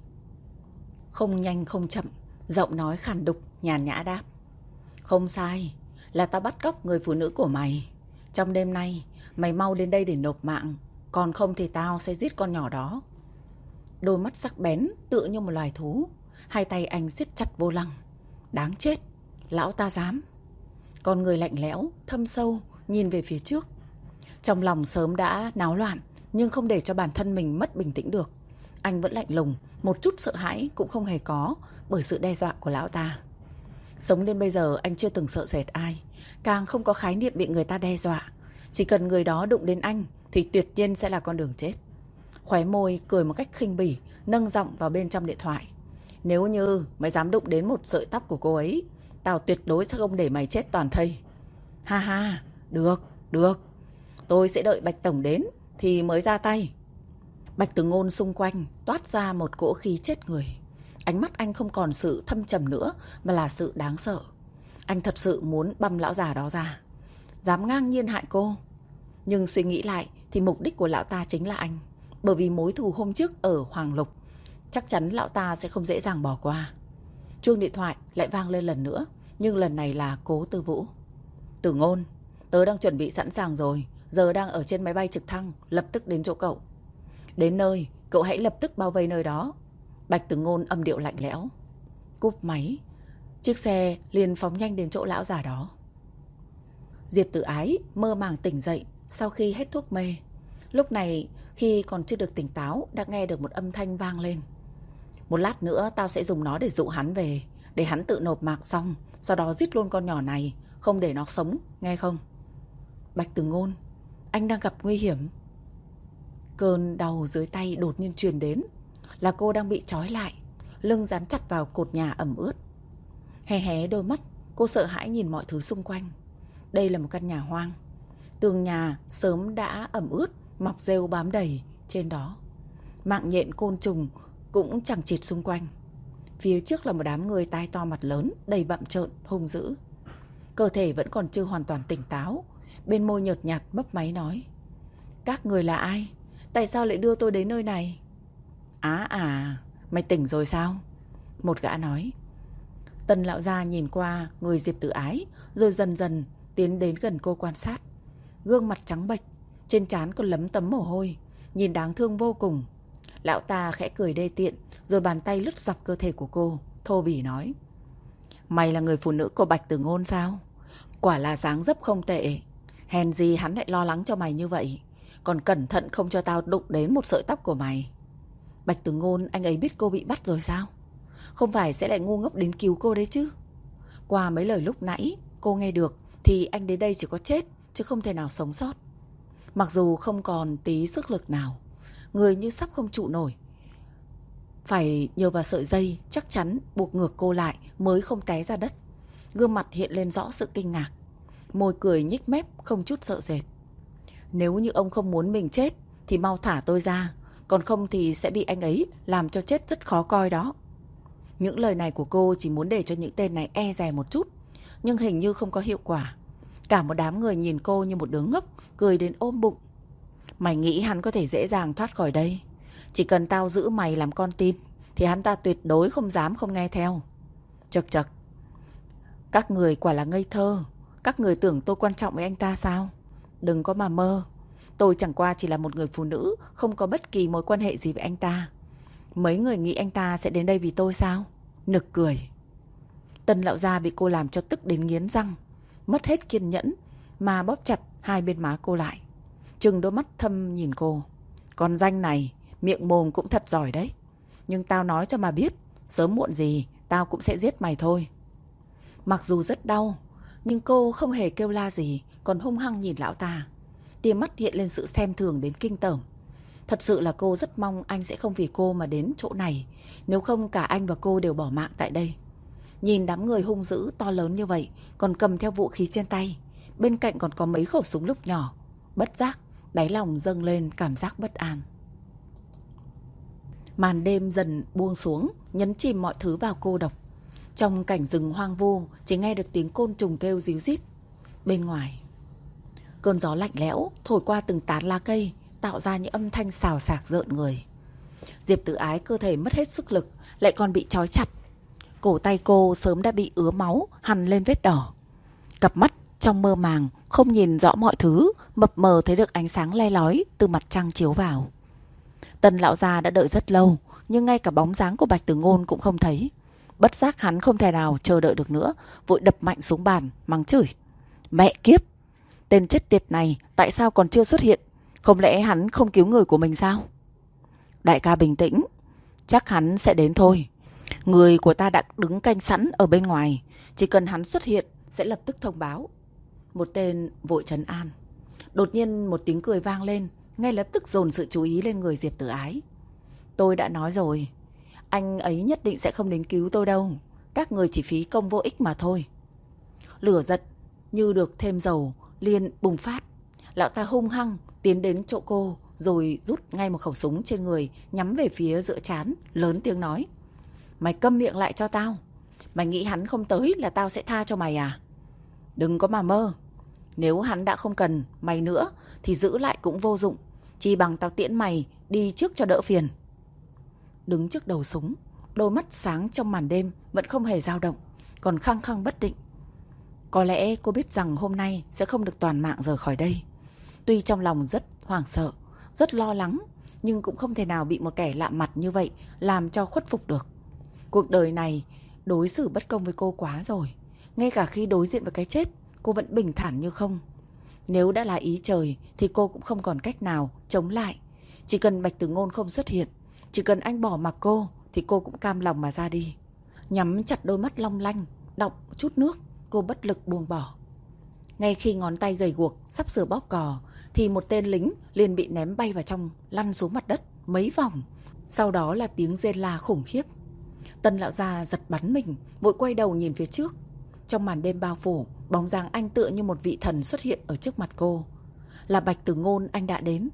Không nhanh không chậm, giọng nói khàn đục nhàn nhã đáp: Không sai, là tao bắt cóc người phụ nữ của mày. Trong đêm nay mày mau đến đây để nộp mạng, còn không thì tao sẽ giết con nhỏ đó. Đôi mắt sắc bén tựa như một loài thú, hai tay anh siết chặt vô lăng. Đáng chết, lão ta dám. Con người lạnh lẽo, thâm sâu nhìn về phía trước. Trong lòng sớm đã náo loạn, nhưng không để cho bản thân mình mất bình tĩnh được. Anh vẫn lạnh lùng, một chút sợ hãi cũng không hề có bởi sự đe dọa của lão ta. Sống đến bây giờ anh chưa từng sợ sệt ai, càng không có khái niệm bị người ta đe dọa. Chỉ cần người đó đụng đến anh thì tuyệt nhiên sẽ là con đường chết. Khóe môi cười một cách khinh bỉ, nâng giọng vào bên trong điện thoại: Nếu như mày dám đụng đến một sợi tóc của cô ấy, tao tuyệt đối sẽ không để mày chết toàn thây. Ha ha, được, được. Tôi sẽ đợi Bạch tổng đến thì mới ra tay. Bạch Tử Ngôn xung quanh toát ra một cỗ khí chết người. Ánh mắt anh không còn sự thâm trầm nữa, mà là sự đáng sợ. Anh thật sự muốn băm lão già đó ra. Dám ngang nhiên hại cô. Nhưng suy nghĩ lại thì mục đích của lão ta chính là anh. Bởi vì mối thù hôm trước ở Hoàng Lục, chắc chắn lão ta sẽ không dễ dàng bỏ qua. Chuông điện thoại lại vang lên lần nữa, nhưng lần này là Cố Tư Vũ. Tử Ngôn, tớ đang chuẩn bị sẵn sàng rồi, giờ đang ở trên máy bay trực thăng, lập tức đến chỗ cậu. Đến nơi, cậu hãy lập tức bao vây nơi đó. Bạch Tử Ngôn âm điệu lạnh lẽo. Cúp máy, chiếc xe liền phóng nhanh đến chỗ lão già đó. Diệp Tử Ái mơ màng tỉnh dậy sau khi hết thuốc mê. Lúc này, khi còn chưa được tỉnh táo, đã nghe được một âm thanh vang lên: Một lát nữa tao sẽ dùng nó để dụ hắn về, để hắn tự nộp mạng xong, sau đó giết luôn con nhỏ này, không để nó sống, nghe không? Bạch Tử Ngôn, anh đang gặp nguy hiểm. Cơn đau dưới tay đột nhiên truyền đến. Là cô đang bị trói lại, lưng dán chặt vào cột nhà ẩm ướt. Hé hé đôi mắt, cô sợ hãi nhìn mọi thứ xung quanh. Đây là một căn nhà hoang. Tường nhà sớm đã ẩm ướt, mọc rêu bám đầy trên đó. Mạng nhện côn trùng cũng chẳng chịt xung quanh. Phía trước là một đám người tai to mặt lớn, đầy bặm trợn, hung dữ. Cơ thể vẫn còn chưa hoàn toàn tỉnh táo, bên môi nhợt nhạt mấp máy nói: Các người là ai? Tại sao lại đưa tôi đến nơi này? Á à, mày tỉnh rồi sao? Một gã nói. Tần lão gia nhìn qua người Diệp Tử Ái, rồi dần dần tiến đến gần cô quan sát. Gương mặt trắng bệch, trên trán còn lấm tấm mồ hôi, nhìn đáng thương vô cùng. Lão ta khẽ cười đê tiện, rồi bàn tay lướt dọc cơ thể của cô, thô bỉ nói: Mày là người phụ nữ của Bạch Tử Ngôn sao? Quả là dáng dấp không tệ. Hèn gì hắn lại lo lắng cho mày như vậy, còn cẩn thận không cho tao đụng đến một sợi tóc của mày. Bạch Tử Ngôn, anh ấy biết cô bị bắt rồi sao? Không phải sẽ lại ngu ngốc đến cứu cô đấy chứ? Qua mấy lời lúc nãy cô nghe được thì anh đến đây chỉ có chết, chứ không thể nào sống sót. Mặc dù không còn tí sức lực nào, người như sắp không trụ nổi, phải nhờ vào sợi dây chắc chắn buộc ngược cô lại mới không té ra đất. Gương mặt hiện lên rõ sự kinh ngạc, môi cười nhếch mép không chút sợ sệt. Nếu như ông không muốn mình chết thì mau thả tôi ra, còn không thì sẽ bị anh ấy làm cho chết rất khó coi đó. Những lời này của cô chỉ muốn để cho những tên này e dè một chút, nhưng hình như không có hiệu quả. Cả một đám người nhìn cô như một đứa ngốc, cười đến ôm bụng. Mày nghĩ hắn có thể dễ dàng thoát khỏi đây? Chỉ cần tao giữ mày làm con tin thì hắn ta tuyệt đối không dám không nghe theo. Chật chật, các người quả là ngây thơ. Các người tưởng tôi quan trọng với anh ta sao? Đừng có mà mơ. Tôi chẳng qua chỉ là một người phụ nữ, không có bất kỳ mối quan hệ gì với anh ta. Mấy người nghĩ anh ta sẽ đến đây vì tôi sao? Nực cười. Tân lão gia bị cô làm cho tức đến nghiến răng, mất hết kiên nhẫn mà bóp chặt hai bên má cô lại, trừng đôi mắt thâm nhìn cô. Con danh này, miệng mồm cũng thật giỏi đấy. Nhưng tao nói cho mà biết, sớm muộn gì tao cũng sẽ giết mày thôi. Mặc dù rất đau, nhưng cô không hề kêu la gì, còn hung hăng nhìn lão ta. Tia mắt hiện lên sự xem thường đến kinh tởm. Thật sự là cô rất mong anh sẽ không vì cô mà đến chỗ này, nếu không cả anh và cô đều bỏ mạng tại đây. Nhìn đám người hung dữ to lớn như vậy, còn cầm theo vũ khí trên tay, bên cạnh còn có mấy khẩu súng lúc nhỏ, bất giác đáy lòng dâng lên cảm giác bất an. Màn đêm dần buông xuống, nhấn chìm mọi thứ vào cô độc. Trong cảnh rừng hoang vu, chỉ nghe được tiếng côn trùng kêu ríu rít. Bên ngoài, cơn gió lạnh lẽo thổi qua từng tán lá cây, tạo ra những âm thanh xào xạc rợn người. Diệp Tử Ái cơ thể mất hết sức lực, lại còn bị trói chặt. Cổ tay cô sớm đã bị ứa máu, hằn lên vết đỏ. Cặp mắt trong mơ màng, không nhìn rõ mọi thứ, mập mờ thấy được ánh sáng le lói từ mặt trăng chiếu vào. Tân lão gia đã đợi rất lâu, nhưng ngay cả bóng dáng của Bạch Tử Ngôn cũng không thấy. Bất giác hắn không thể nào chờ đợi được nữa, vội đập mạnh xuống bàn, mắng chửi. Mẹ kiếp! Tên chết tiệt này tại sao còn chưa xuất hiện? Không lẽ hắn không cứu người của mình sao? Đại ca bình tĩnh, chắc hắn sẽ đến thôi. Người của ta đã đứng canh sẵn ở bên ngoài, chỉ cần hắn xuất hiện sẽ lập tức thông báo. Một tên vội trấn an. Đột nhiên một tiếng cười vang lên, ngay lập tức dồn sự chú ý lên người Diệp Tử Ái. Tôi đã nói rồi, anh ấy nhất định sẽ không đến cứu tôi đâu. Các người chỉ phí công vô ích mà thôi. Lửa giận như được thêm dầu liền bùng phát. Lão ta hung hăng tiến đến chỗ cô, rồi rút ngay một khẩu súng trên người, nhắm về phía giữa trán, lớn tiếng nói. Mày câm miệng lại cho tao. Mày nghĩ hắn không tới là tao sẽ tha cho mày à? Đừng có mà mơ. Nếu hắn đã không cần mày nữa thì giữ lại cũng vô dụng. Chỉ bằng tao tiễn mày đi trước cho đỡ phiền. Đứng trước đầu súng, đôi mắt sáng trong màn đêm vẫn không hề dao động, còn khăng khăng bất định. Có lẽ cô biết rằng hôm nay sẽ không được toàn mạng rời khỏi đây. Tuy trong lòng rất hoảng sợ, rất lo lắng, nhưng cũng không thể nào bị một kẻ lạ mặt như vậy làm cho khuất phục được. Cuộc đời này đối xử bất công với cô quá rồi. Ngay cả khi đối diện với cái chết, cô vẫn bình thản như không. Nếu đã là ý trời thì cô cũng không còn cách nào chống lại. Chỉ cần Bạch Tử Ngôn không xuất hiện, chỉ cần anh bỏ mặc cô, thì cô cũng cam lòng mà ra đi. Nhắm chặt đôi mắt long lanh, đọng chút nước, cô bất lực buông bỏ. Ngay khi ngón tay gầy guộc sắp sửa bóp cò, thì một tên lính liền bị ném bay vào trong, lăn xuống mặt đất mấy vòng. Sau đó là tiếng rên la khủng khiếp. Tân lão gia giật bắn mình, vội quay đầu nhìn phía trước. Trong màn đêm bao phủ, bóng dáng anh tựa như một vị thần xuất hiện ở trước mặt cô. Là Bạch Tử Ngôn, anh đã đến.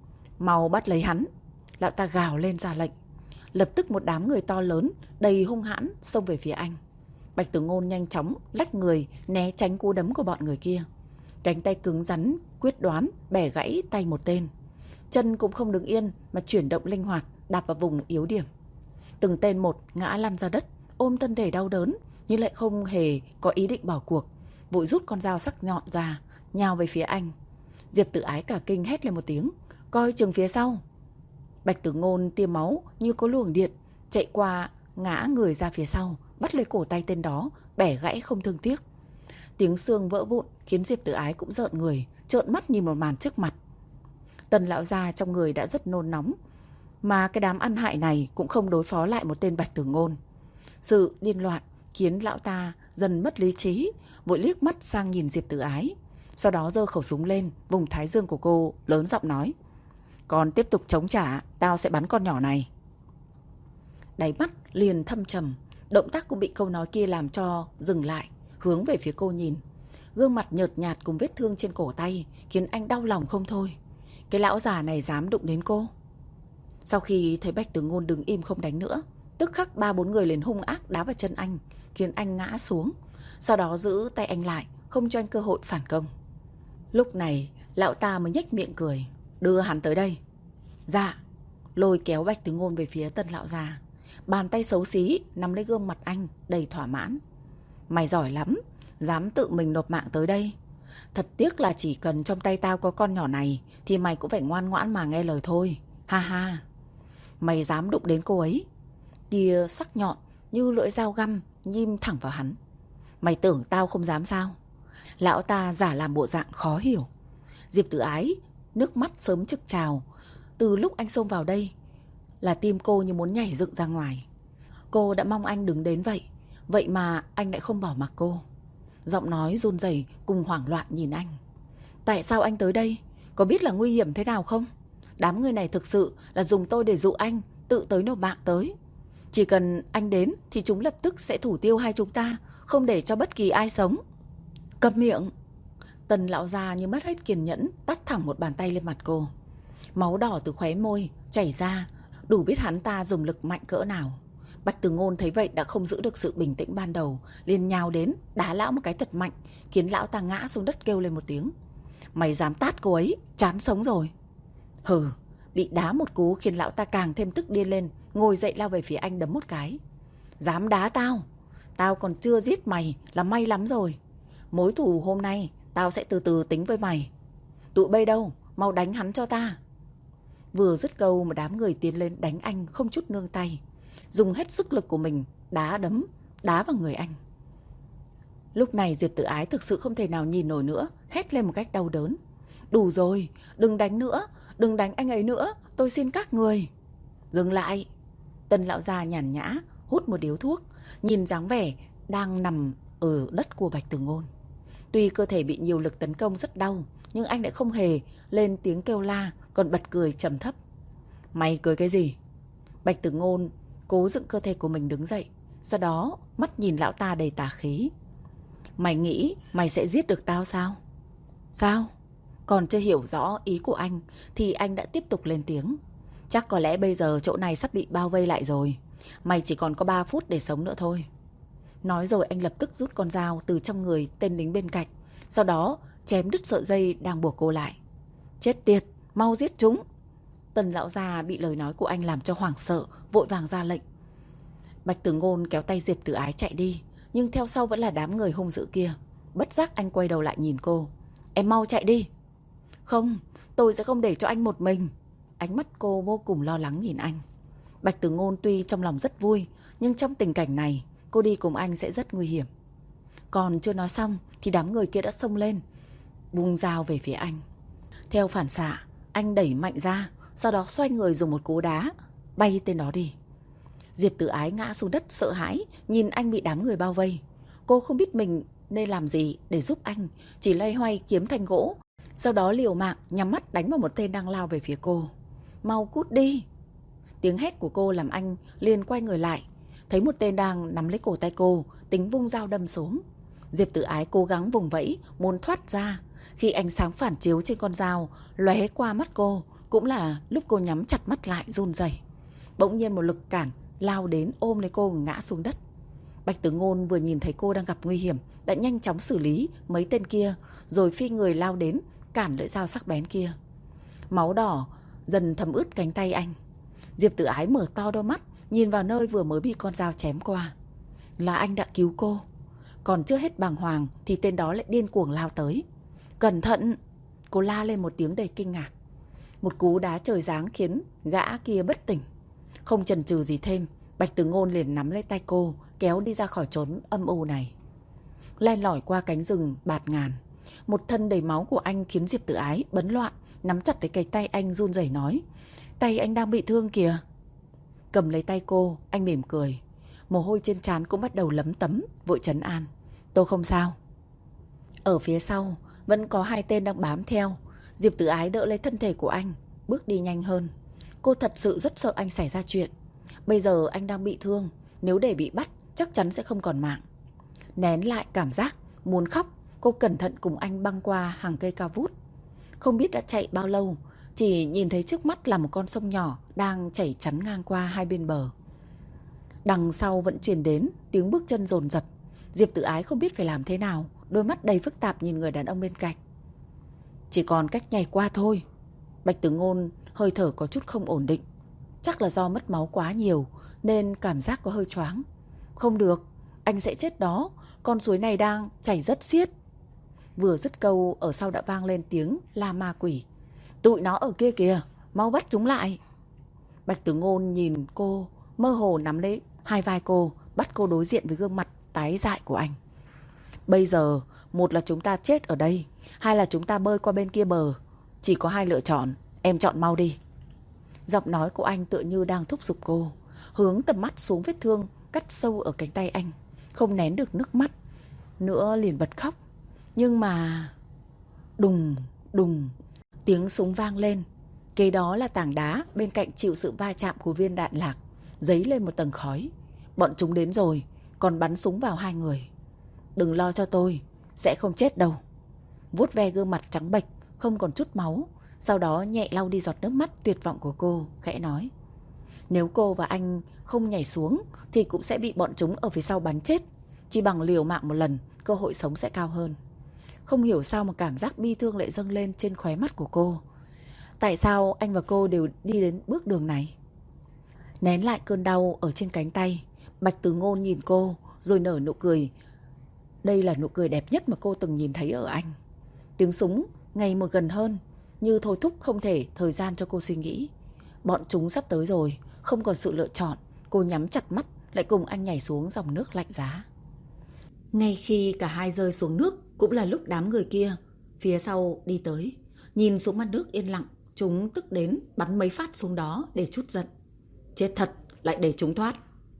Mau bắt lấy hắn! Lão ta gào lên ra lệnh. Lập tức một đám người to lớn đầy hung hãn xông về phía anh. Bạch Tử Ngôn nhanh chóng lách người né tránh cú đấm của bọn người kia. Cánh tay cứng rắn quyết đoán bẻ gãy tay một tên. Chân cũng không đứng yên mà chuyển động linh hoạt, đạp vào vùng yếu điểm. Từng tên một ngã lăn ra đất, ôm thân thể đau đớn, nhưng lại không hề có ý định bỏ cuộc, vội rút con dao sắc nhọn ra, nhào về phía anh. Diệp Tử Ái cả kinh hét lên một tiếng, coi chừng phía sau. Bạch Tử Ngôn tia máu như có luồng điện chạy qua, ngã người ra phía sau, bắt lấy cổ tay tên đó, bẻ gãy không thương tiếc. Tiếng xương vỡ vụn khiến Diệp Tử Ái cũng rợn người, trợn mắt nhìn một màn trước mặt. Tần lão gia trong người đã rất nôn nóng, mà cái đám ăn hại này cũng không đối phó lại một tên Bạch Tử Ngôn. Sự điên loạn khiến lão ta dần mất lý trí, vội liếc mắt sang nhìn Diệp Tử Ái. Sau đó giơ khẩu súng lên, vùng thái dương của cô, lớn giọng nói. Còn tiếp tục chống trả, tao sẽ bắn con nhỏ này. Đáy mắt liền thâm trầm, động tác cũng bị câu nói kia làm cho dừng lại, hướng về phía cô nhìn. Gương mặt nhợt nhạt cùng vết thương trên cổ tay khiến anh đau lòng không thôi. Cái lão già này dám đụng đến cô. Sau khi thấy Bạch Tử Ngôn đứng im không đánh nữa, tức khắc ba bốn người liền hung ác đá vào chân anh, khiến anh ngã xuống. Sau đó giữ tay anh lại, không cho anh cơ hội phản công. Lúc này Lão ta mới nhếch miệng cười. Đưa hắn tới đây. Dạ. Lôi kéo Bạch Từ Ngôn về phía Tân lão già. Bàn tay xấu xí nắm lấy gương mặt anh đầy thỏa mãn. Mày giỏi lắm, dám tự mình nộp mạng tới đây. Thật tiếc là chỉ cần trong tay tao có con nhỏ này thì mày cũng phải ngoan ngoãn mà nghe lời thôi. Ha ha. Mày dám đụng đến cô ấy. Tia sắc nhọn như lưỡi dao găm nhim thẳng vào hắn. Mày tưởng tao không dám sao? Lão ta giả làm bộ dạng khó hiểu. Diệp Tử Ái nước mắt sớm trực trào. Từ lúc anh xông vào đây là tim cô như muốn nhảy dựng ra ngoài. Cô đã mong anh đứng đến vậy, vậy mà anh lại không bỏ mặc cô. Giọng nói run rẩy cùng hoảng loạn nhìn anh. Tại sao anh tới đây? Có biết là nguy hiểm thế nào không? Đám người này thực sự là dùng tôi để dụ anh tự tới nộp mạng tới. Chỉ cần anh đến thì chúng lập tức sẽ thủ tiêu hai chúng ta, không để cho bất kỳ ai sống. Câm miệng. Tần lão già như mất hết kiên nhẫn tát thẳng một bàn tay lên mặt cô. Máu đỏ từ khóe môi chảy ra, đủ biết hắn ta dùng lực mạnh cỡ nào. Bạch Từ Ngôn thấy vậy đã không giữ được sự bình tĩnh ban đầu, liền nhào đến đá lão một cái thật mạnh, khiến lão ta ngã xuống đất kêu lên một tiếng. Mày dám tát cô ấy, chán sống rồi. Hừ. Bị đá một cú khiến lão ta càng thêm tức điên lên, ngồi dậy lao về phía anh đấm một cái. Dám đá tao? Tao còn chưa giết mày là may lắm rồi. Mối thù hôm nay tao sẽ từ từ tính với mày. Tụi bay đâu, mau đánh hắn cho ta. Vừa dứt câu mà đám người tiến lên đánh anh không chút nương tay, dùng hết sức lực của mình đá đấm, đá vào người anh. Lúc này Diệp Tử Ái thực sự không thể nào nhìn nổi nữa, hét lên một cách đau đớn. Đủ rồi, đừng đánh nữa, đừng đánh anh ấy nữa, tôi xin các người. Dừng lại. Tân lão già nhàn nhã hút một điếu thuốc, nhìn dáng vẻ đang nằm ở đất của Bạch Từ Ngôn. Tuy cơ thể bị nhiều lực tấn công rất đau, nhưng anh lại không hề lên tiếng kêu la, còn bật cười trầm thấp. Mày cười cái gì? Bạch Từ Ngôn cố dựng cơ thể của mình đứng dậy, sau đó mắt nhìn lão ta đầy tà khí. Mày nghĩ mày sẽ giết được tao sao? Sao? Còn chưa hiểu rõ ý của anh thì anh đã tiếp tục lên tiếng. Chắc có lẽ bây giờ chỗ này sắp bị bao vây lại rồi. Mày chỉ còn có ba phút để sống nữa thôi. Nói rồi anh lập tức rút con dao từ trong người tên lính bên cạnh, sau đó chém đứt sợi dây đang buộc cô lại. Chết tiệt, mau giết chúng. Tần lão già bị lời nói của anh làm cho hoảng sợ, vội vàng ra lệnh. Bạch Từ Ngôn kéo tay Diệp Tử Ái chạy đi, nhưng theo sau vẫn là đám người hung dữ kia. Bất giác anh quay đầu lại nhìn cô. Em mau chạy đi. Không, tôi sẽ không để cho anh một mình. Ánh mắt cô vô cùng lo lắng nhìn anh. Bạch Từ Ngôn tuy trong lòng rất vui, nhưng trong tình cảnh này cô đi cùng anh sẽ rất nguy hiểm. Còn chưa nói xong thì đám người kia đã xông lên, vung dao về phía anh. Theo phản xạ, anh đẩy mạnh ra, sau đó xoay người dùng một cú đá bay tên đó đi. Diệp Tử Ái ngã xuống đất sợ hãi, nhìn anh bị đám người bao vây. Cô không biết mình nên làm gì để giúp anh, chỉ loay hoay kiếm thanh gỗ, sau đó liều mạng nhắm mắt đánh vào một tên đang lao về phía cô. Mau cút đi. Tiếng hét của cô làm anh liền quay người lại, thấy một tên đang nắm lấy cổ tay cô, tính vung dao đâm xuống. Diệp Tử Ái cố gắng vùng vẫy muốn thoát ra, khi ánh sáng phản chiếu trên con dao lóe qua mắt cô, cũng là lúc cô nhắm chặt mắt lại run rẩy. Bỗng nhiên một lực cản lao đến ôm lấy cô ngã xuống đất. Bạch Từ Ngôn vừa nhìn thấy cô đang gặp nguy hiểm đã nhanh chóng xử lý mấy tên kia, rồi phi người lao đến cản lưỡi dao sắc bén kia. Máu đỏ dần thấm ướt cánh tay anh. Diệp Tử Ái mở to đôi mắt nhìn vào nơi vừa mới bị con dao chém qua. Là anh đã cứu cô. Còn chưa hết bàng hoàng thì tên đó lại điên cuồng lao tới. Cẩn thận! Cô la lên một tiếng đầy kinh ngạc. Một cú đá trời giáng khiến gã kia bất tỉnh. Không chần chừ gì thêm, Bạch Từ Ngôn liền nắm lấy tay cô, kéo đi ra khỏi chốn âm u này. Len lỏi qua cánh rừng bạt ngàn, một thân đầy máu của anh khiến Diệp Tử Ái bấn loạn, nắm chặt lấy cái tay anh run rẩy nói. Tay anh đang bị thương kìa. Cầm lấy tay cô, anh mỉm cười. Mồ hôi trên trán cũng bắt đầu lấm tấm, vội trấn an. Tôi không sao. Ở phía sau vẫn có hai tên đang bám theo. Diệp Tử Ái đỡ lấy thân thể của anh, bước đi nhanh hơn. Cô thật sự rất sợ anh xảy ra chuyện. Bây giờ anh đang bị thương, nếu để bị bắt chắc chắn sẽ không còn mạng. Nén lại cảm giác muốn khóc, cô cẩn thận cùng anh băng qua hàng cây cao vút. Không biết đã chạy bao lâu, chỉ nhìn thấy trước mắt là một con sông nhỏ đang chảy chắn ngang qua hai bên bờ. Đằng sau vẫn truyền đến tiếng bước chân dồn dập. Diệp Tử Ái không biết phải làm thế nào, đôi mắt đầy phức tạp nhìn người đàn ông bên cạnh. Chỉ còn cách nhảy qua thôi. Bạch Tử Ngôn hơi thở có chút không ổn định. Chắc là do mất máu quá nhiều nên cảm giác có hơi choáng. Không được, anh sẽ chết đó. Con suối này đang chảy rất xiết. Vừa dứt câu, ở sau đã vang lên tiếng la ma quỷ. Tụi nó ở kia kìa, mau bắt chúng lại. Bạch Tử Ngôn nhìn cô, mơ hồ nắm lấy hai vai cô, bắt cô đối diện với gương mặt tái dại của anh. Bây giờ, một là chúng ta chết ở đây, hai là chúng ta bơi qua bên kia bờ. Chỉ có hai lựa chọn, em chọn mau đi. Giọng nói của anh tựa như đang thúc giục cô, hướng tầm mắt xuống vết thương cắt sâu ở cánh tay anh. Không nén được nước mắt nữa liền bật khóc. Nhưng mà... Đùng, đùng, tiếng súng vang lên. Kế đó là tảng đá bên cạnh chịu sự va chạm của viên đạn lạc, dấy lên một tầng khói. Bọn chúng đến rồi, còn bắn súng vào hai người. Đừng lo cho tôi, sẽ không chết đâu. Vuốt ve gương mặt trắng bệch, không còn chút máu, sau đó nhẹ lau đi giọt nước mắt tuyệt vọng của cô, khẽ nói. Nếu cô và anh không nhảy xuống thì cũng sẽ bị bọn chúng ở phía sau bắn chết. Chỉ bằng liều mạng một lần, cơ hội sống sẽ cao hơn. Không hiểu sao mà cảm giác bi thương lại dâng lên trên khóe mắt của cô. Tại sao anh và cô đều đi đến bước đường này? Nén lại cơn đau ở trên cánh tay, Bạch Tử Ngôn nhìn cô rồi nở nụ cười. Đây là nụ cười đẹp nhất mà cô từng nhìn thấy ở anh. Tiếng súng ngày một gần hơn, như thôi thúc không thể thời gian cho cô suy nghĩ. Bọn chúng sắp tới rồi, không còn sự lựa chọn. Cô nhắm chặt mắt, lại cùng anh nhảy xuống dòng nước lạnh giá. Ngay khi cả hai rơi xuống nước, cũng là lúc đám người kia phía sau đi tới. Nhìn xuống mặt nước yên lặng, chúng tức đến bắn mấy phát xuống đó để trút giận. Chết thật, lại để chúng thoát.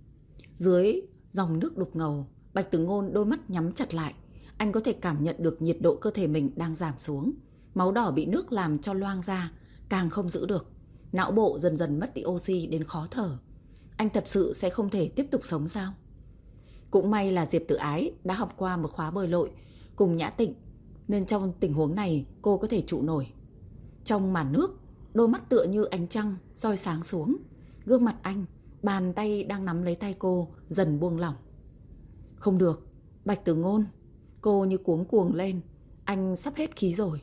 Dưới dòng nước đục ngầu, Bạch Tử Ngôn đôi mắt nhắm chặt lại. Anh có thể cảm nhận được nhiệt độ cơ thể mình đang giảm xuống. Máu đỏ bị nước làm cho loang ra, càng không giữ được. Não bộ dần dần mất đi oxy đến khó thở. Anh thật sự sẽ không thể tiếp tục sống sao? Cũng may là Diệp Tử Ái đã học qua một khóa bơi lội cùng Nhã Tịnh, nên trong tình huống này cô có thể trụ nổi. Trong màn nước, đôi mắt tựa như ánh trăng soi sáng xuống. Gương mặt anh, bàn tay đang nắm lấy tay cô dần buông lỏng. Không được, Bạch Tử Ngôn. Cô như cuống cuồng lên. Anh sắp hết khí rồi.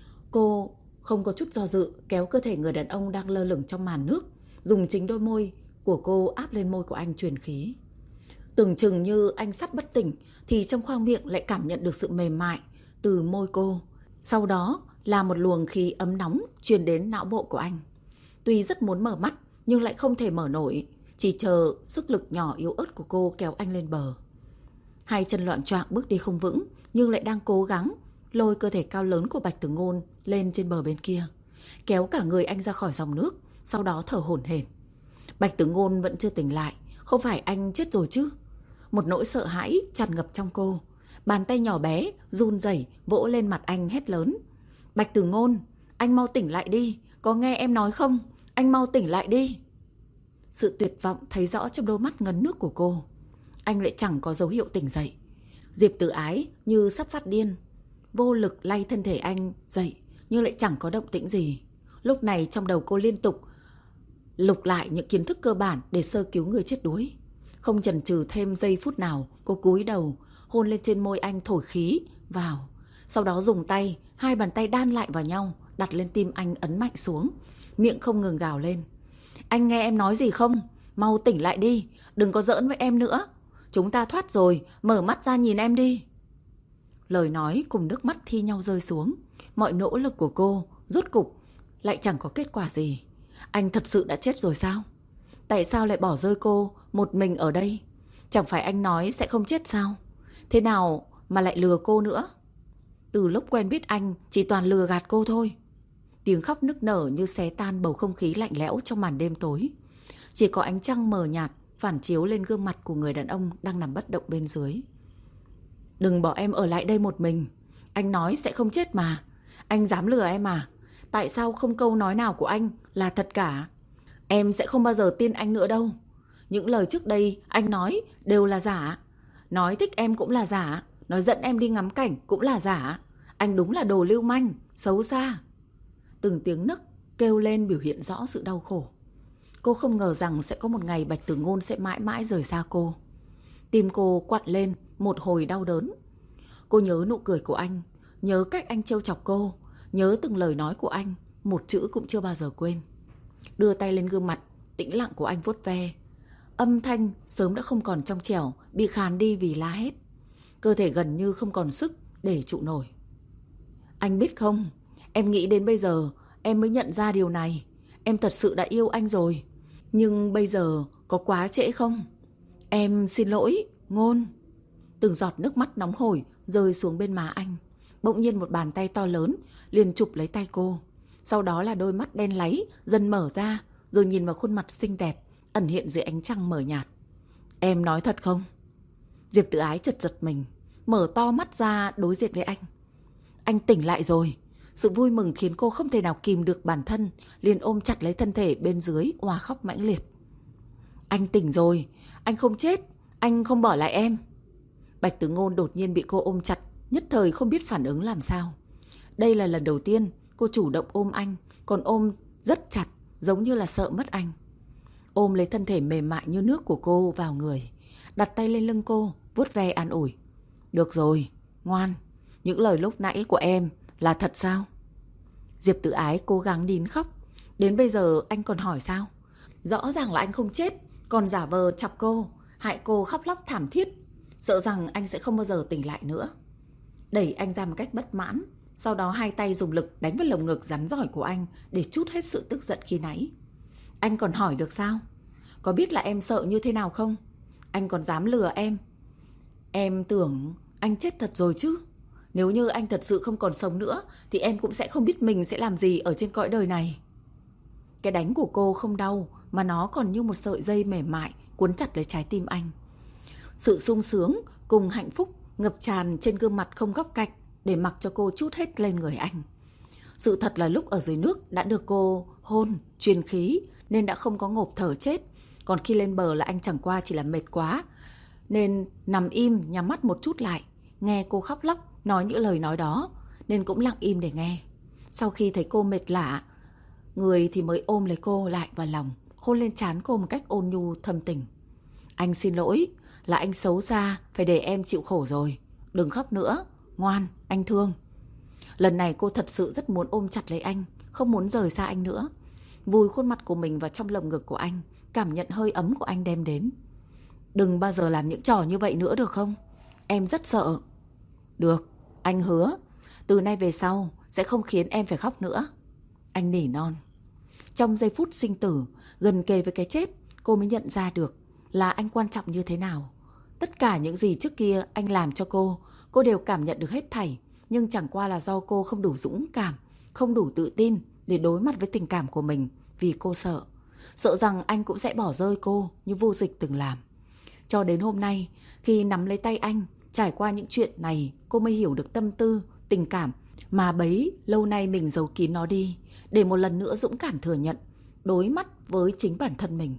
Cô không có chút do dự kéo cơ thể người đàn ông đang lơ lửng trong màn nước, dùng chính đôi môi của cô áp lên môi của anh truyền khí. Tưởng chừng như anh sắp bất tỉnh thì trong khoang miệng lại cảm nhận được sự mềm mại từ môi cô. Sau đó là một luồng khí ấm nóng truyền đến não bộ của anh. Tuy rất muốn mở mắt nhưng lại không thể mở nổi, chỉ chờ sức lực nhỏ yếu ớt của cô kéo anh lên bờ. Hai chân loạng choạng bước đi không vững, nhưng lại đang cố gắng lôi cơ thể cao lớn của Bạch Tử Ngôn lên trên bờ bên kia, kéo cả người anh ra khỏi dòng nước, sau đó thở hổn hển. Bạch Tử Ngôn vẫn chưa tỉnh lại. Không phải anh chết rồi chứ? Một nỗi sợ hãi tràn ngập trong cô. Bàn tay nhỏ bé run rẩy vỗ lên mặt anh hét lớn. Bạch Tử Ngôn, anh mau tỉnh lại đi. Có nghe em nói không? Anh mau tỉnh lại đi. Sự tuyệt vọng thấy rõ trong đôi mắt ngấn nước của cô. Anh lại chẳng có dấu hiệu tỉnh dậy. Diệp Tử Ái như sắp phát điên, vô lực lay thân thể anh dậy, nhưng lại chẳng có động tĩnh gì. Lúc này trong đầu cô liên tục lục lại những kiến thức cơ bản để sơ cứu người chết đuối. Không chần chừ thêm giây phút nào, cô cúi đầu hôn lên trên môi anh, thổi khí vào. Sau đó dùng tay, hai bàn tay đan lại vào nhau, đặt lên tim anh, ấn mạnh xuống. Miệng không ngừng gào lên. Anh nghe em nói gì không? Mau tỉnh lại đi, đừng có giỡn với em nữa. Chúng ta thoát rồi, mở mắt ra nhìn em đi. Lời nói cùng nước mắt thi nhau rơi xuống. Mọi nỗ lực của cô rốt cục lại chẳng có kết quả gì. Anh thật sự đã chết rồi sao? Tại sao lại bỏ rơi cô một mình ở đây? Chẳng phải anh nói sẽ không chết sao? Thế nào mà lại lừa cô nữa? Từ lúc quen biết anh chỉ toàn lừa gạt cô thôi. Tiếng khóc nức nở như xé tan bầu không khí lạnh lẽo trong màn đêm tối. Chỉ có ánh trăng mờ nhạt phản chiếu lên gương mặt của người đàn ông đang nằm bất động bên dưới. Đừng bỏ em ở lại đây một mình. Anh nói sẽ không chết mà. Anh dám lừa em à? Tại sao không câu nói nào của anh là thật cả? Em sẽ không bao giờ tin anh nữa đâu. Những lời trước đây anh nói đều là giả. Nói thích em cũng là giả. Nói dẫn em đi ngắm cảnh cũng là giả. Anh đúng là đồ lưu manh, xấu xa. Từng tiếng nấc kêu lên biểu hiện rõ sự đau khổ. Cô không ngờ rằng sẽ có một ngày Bạch Tử Ngôn sẽ mãi mãi rời xa cô. Tim cô quặn lên một hồi đau đớn. Cô nhớ nụ cười của anh, nhớ cách anh trêu chọc cô, nhớ từng lời nói của anh, một chữ cũng chưa bao giờ quên. Đưa tay lên gương mặt tĩnh lặng của anh vuốt ve. Âm thanh sớm đã không còn trong trẻo, bị khàn đi vì la hét. Cơ thể gần như không còn sức để trụ nổi. Anh biết không, em nghĩ đến bây giờ em mới nhận ra điều này. Em thật sự đã yêu anh rồi. Nhưng bây giờ có quá trễ không? Em xin lỗi, Ngôn. Từng giọt nước mắt nóng hổi rơi xuống bên má anh. Bỗng nhiên một bàn tay to lớn liền chụp lấy tay cô. Sau đó là đôi mắt đen láy dần mở ra, rồi nhìn vào khuôn mặt xinh đẹp ẩn hiện dưới ánh trăng mờ nhạt. Em nói thật không? Diệp Tử Ái chợt giật mình, mở to mắt ra đối diện với anh. Anh tỉnh lại rồi. Sự vui mừng khiến cô không thể nào kìm được bản thân, liền ôm chặt lấy thân thể bên dưới, òa khóc mãnh liệt. Anh tỉnh rồi, anh không chết, anh không bỏ lại em. Bạch Tử Ngôn đột nhiên bị cô ôm chặt, nhất thời không biết phản ứng làm sao. Đây là lần đầu tiên cô chủ động ôm anh, còn ôm rất chặt, giống như là sợ mất anh. Ôm lấy thân thể mềm mại như nước của cô vào người, đặt tay lên lưng cô, vuốt ve an ủi. Được rồi, ngoan, những lời lúc nãy của em là thật sao? Diệp Tử Ái cố gắng nín khóc. Đến bây giờ anh còn hỏi sao? Rõ ràng là anh không chết, còn giả vờ chọc cô, hại cô khóc lóc thảm thiết, sợ rằng anh sẽ không bao giờ tỉnh lại nữa. Đẩy anh ra một cách bất mãn, sau đó hai tay dùng lực đánh vào lồng ngực rắn rỏi của anh để trút hết sự tức giận khi nãy. Anh còn hỏi được sao? Có biết là em sợ như thế nào không? Anh còn dám lừa em. Em tưởng anh chết thật rồi chứ. Nếu như anh thật sự không còn sống nữa thì em cũng sẽ không biết mình sẽ làm gì ở trên cõi đời này. Cái đánh của cô không đau, mà nó còn như một sợi dây mềm mại cuốn chặt lấy trái tim anh. Sự sung sướng cùng hạnh phúc ngập tràn trên gương mặt không góc cạnh để mặc cho cô trút hết lên người anh. Sự thật là lúc ở dưới nước đã được cô hôn, truyền khí nên đã không có ngộp thở chết. Còn khi lên bờ là anh chẳng qua chỉ là mệt quá nên nằm im nhắm mắt một chút lại, nghe cô khóc lóc nói những lời nói đó nên cũng lặng im để nghe. Sau khi thấy cô mệt lả người thì mới ôm lấy cô lại vào lòng, hôn lên trán cô một cách ôn nhu thâm tình. Anh xin lỗi, là anh xấu xa phải để em chịu khổ rồi. Đừng khóc nữa, ngoan, anh thương. Lần này cô thật sự rất muốn ôm chặt lấy anh, không muốn rời xa anh nữa. Vùi khuôn mặt của mình vào trong lồng ngực của anh, cảm nhận hơi ấm của anh đem đến. Đừng bao giờ làm những trò như vậy nữa được không? Em rất sợ. Được, anh hứa, từ nay về sau sẽ không khiến em phải khóc nữa. Anh nỉ non. Trong giây phút sinh tử, gần kề với cái chết, cô mới nhận ra được là anh quan trọng như thế nào. Tất cả những gì trước kia anh làm cho cô, cô đều cảm nhận được hết thảy. Nhưng chẳng qua là do cô không đủ dũng cảm, không đủ tự tin để đối mặt với tình cảm của mình. Vì cô sợ, sợ rằng anh cũng sẽ bỏ rơi cô như Vô Dịch từng làm. Cho đến hôm nay, khi nắm lấy tay anh, trải qua những chuyện này, cô mới hiểu được tâm tư, tình cảm mà bấy lâu nay mình giấu kín nó đi, để một lần nữa dũng cảm thừa nhận, đối mắt với chính bản thân mình.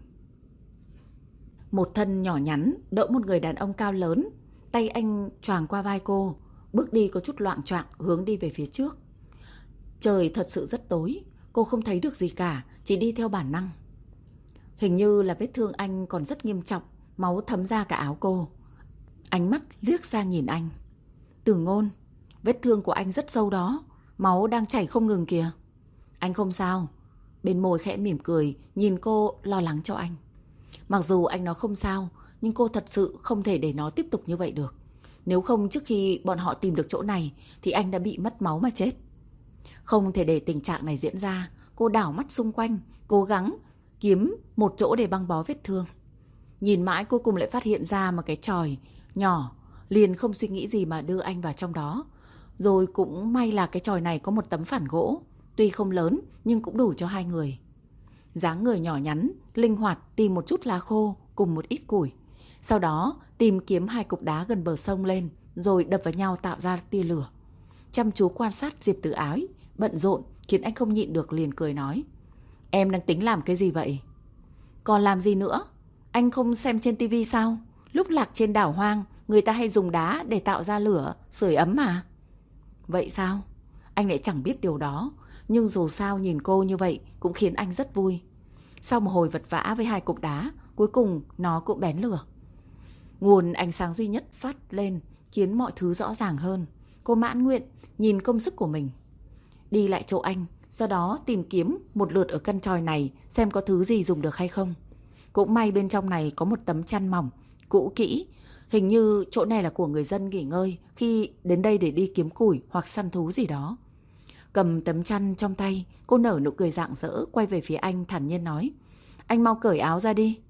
Một thân nhỏ nhắn đỡ một người đàn ông cao lớn, tay anh choàng qua vai cô, bước đi có chút loạng choạng hướng đi về phía trước. Trời thật sự rất tối, cô không thấy được gì cả, chỉ đi theo bản năng. Hình như là vết thương anh còn rất nghiêm trọng, máu thấm ra cả áo cô. Ánh mắt liếc sang nhìn anh. Tử Ngôn, vết thương của anh rất sâu đó, máu đang chảy không ngừng kìa. Anh không sao. Bên môi khẽ mỉm cười, nhìn cô lo lắng cho anh. Mặc dù anh nói không sao, nhưng cô thật sự không thể để nó tiếp tục như vậy được. Nếu không trước khi bọn họ tìm được chỗ này thì anh đã bị mất máu mà chết. Không thể để tình trạng này diễn ra. Cô đảo mắt xung quanh, cố gắng kiếm một chỗ để băng bó vết thương. Nhìn mãi cuối cùng lại phát hiện ra một cái chòi nhỏ, liền không suy nghĩ gì mà đưa anh vào trong đó. Rồi cũng may là cái chòi này có một tấm phản gỗ, tuy không lớn nhưng cũng đủ cho hai người. Dáng người nhỏ nhắn, linh hoạt tìm một chút lá khô cùng một ít củi. Sau đó tìm kiếm hai cục đá gần bờ sông lên, rồi đập vào nhau tạo ra tia lửa. Chăm chú quan sát Diệp Tử Ái, bận rộn khiến anh không nhịn được liền cười nói. Em đang tính làm cái gì vậy? Còn làm gì nữa? Anh không xem trên tivi sao? Lúc lạc trên đảo hoang, người ta hay dùng đá để tạo ra lửa, sưởi ấm mà. Vậy sao? Anh lại chẳng biết điều đó. Nhưng dù sao nhìn cô như vậy cũng khiến anh rất vui. Sau một hồi vật vã với hai cục đá, cuối cùng nó cũng bén lửa. Nguồn ánh sáng duy nhất phát lên khiến mọi thứ rõ ràng hơn. Cô mãn nguyện nhìn công sức của mình. đi lại chỗ anh, sau đó tìm kiếm một lượt ở căn tròi này xem có thứ gì dùng được hay không. Cũng may bên trong này có một tấm chăn mỏng, cũ kỹ. Hình như chỗ này là của người dân nghỉ ngơi khi đến đây để đi kiếm củi hoặc săn thú gì đó. Cầm tấm chăn trong tay, cô nở nụ cười rạng rỡ, quay về phía anh thản nhiên nói: Anh mau cởi áo ra đi.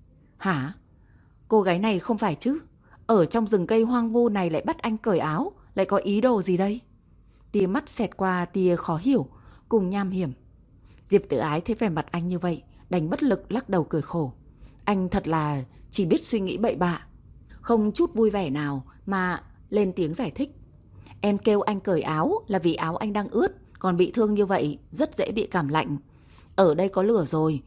Hả? Cô gái này không phải chứ? Ở trong rừng cây hoang vu này lại bắt anh cởi áo, lại có ý đồ gì đây? Tia mắt xẹt qua tia khó hiểu cùng nham hiểm. Diệp Tử Ái thấy vẻ mặt anh như vậy, đành bất lực lắc đầu cười khổ. Anh thật là chỉ biết suy nghĩ bậy bạ, không chút vui vẻ nào mà lên tiếng giải thích. Em kêu anh cởi áo là vì áo anh đang ướt, còn bị thương như vậy rất dễ bị cảm lạnh. Ở đây có lửa rồi,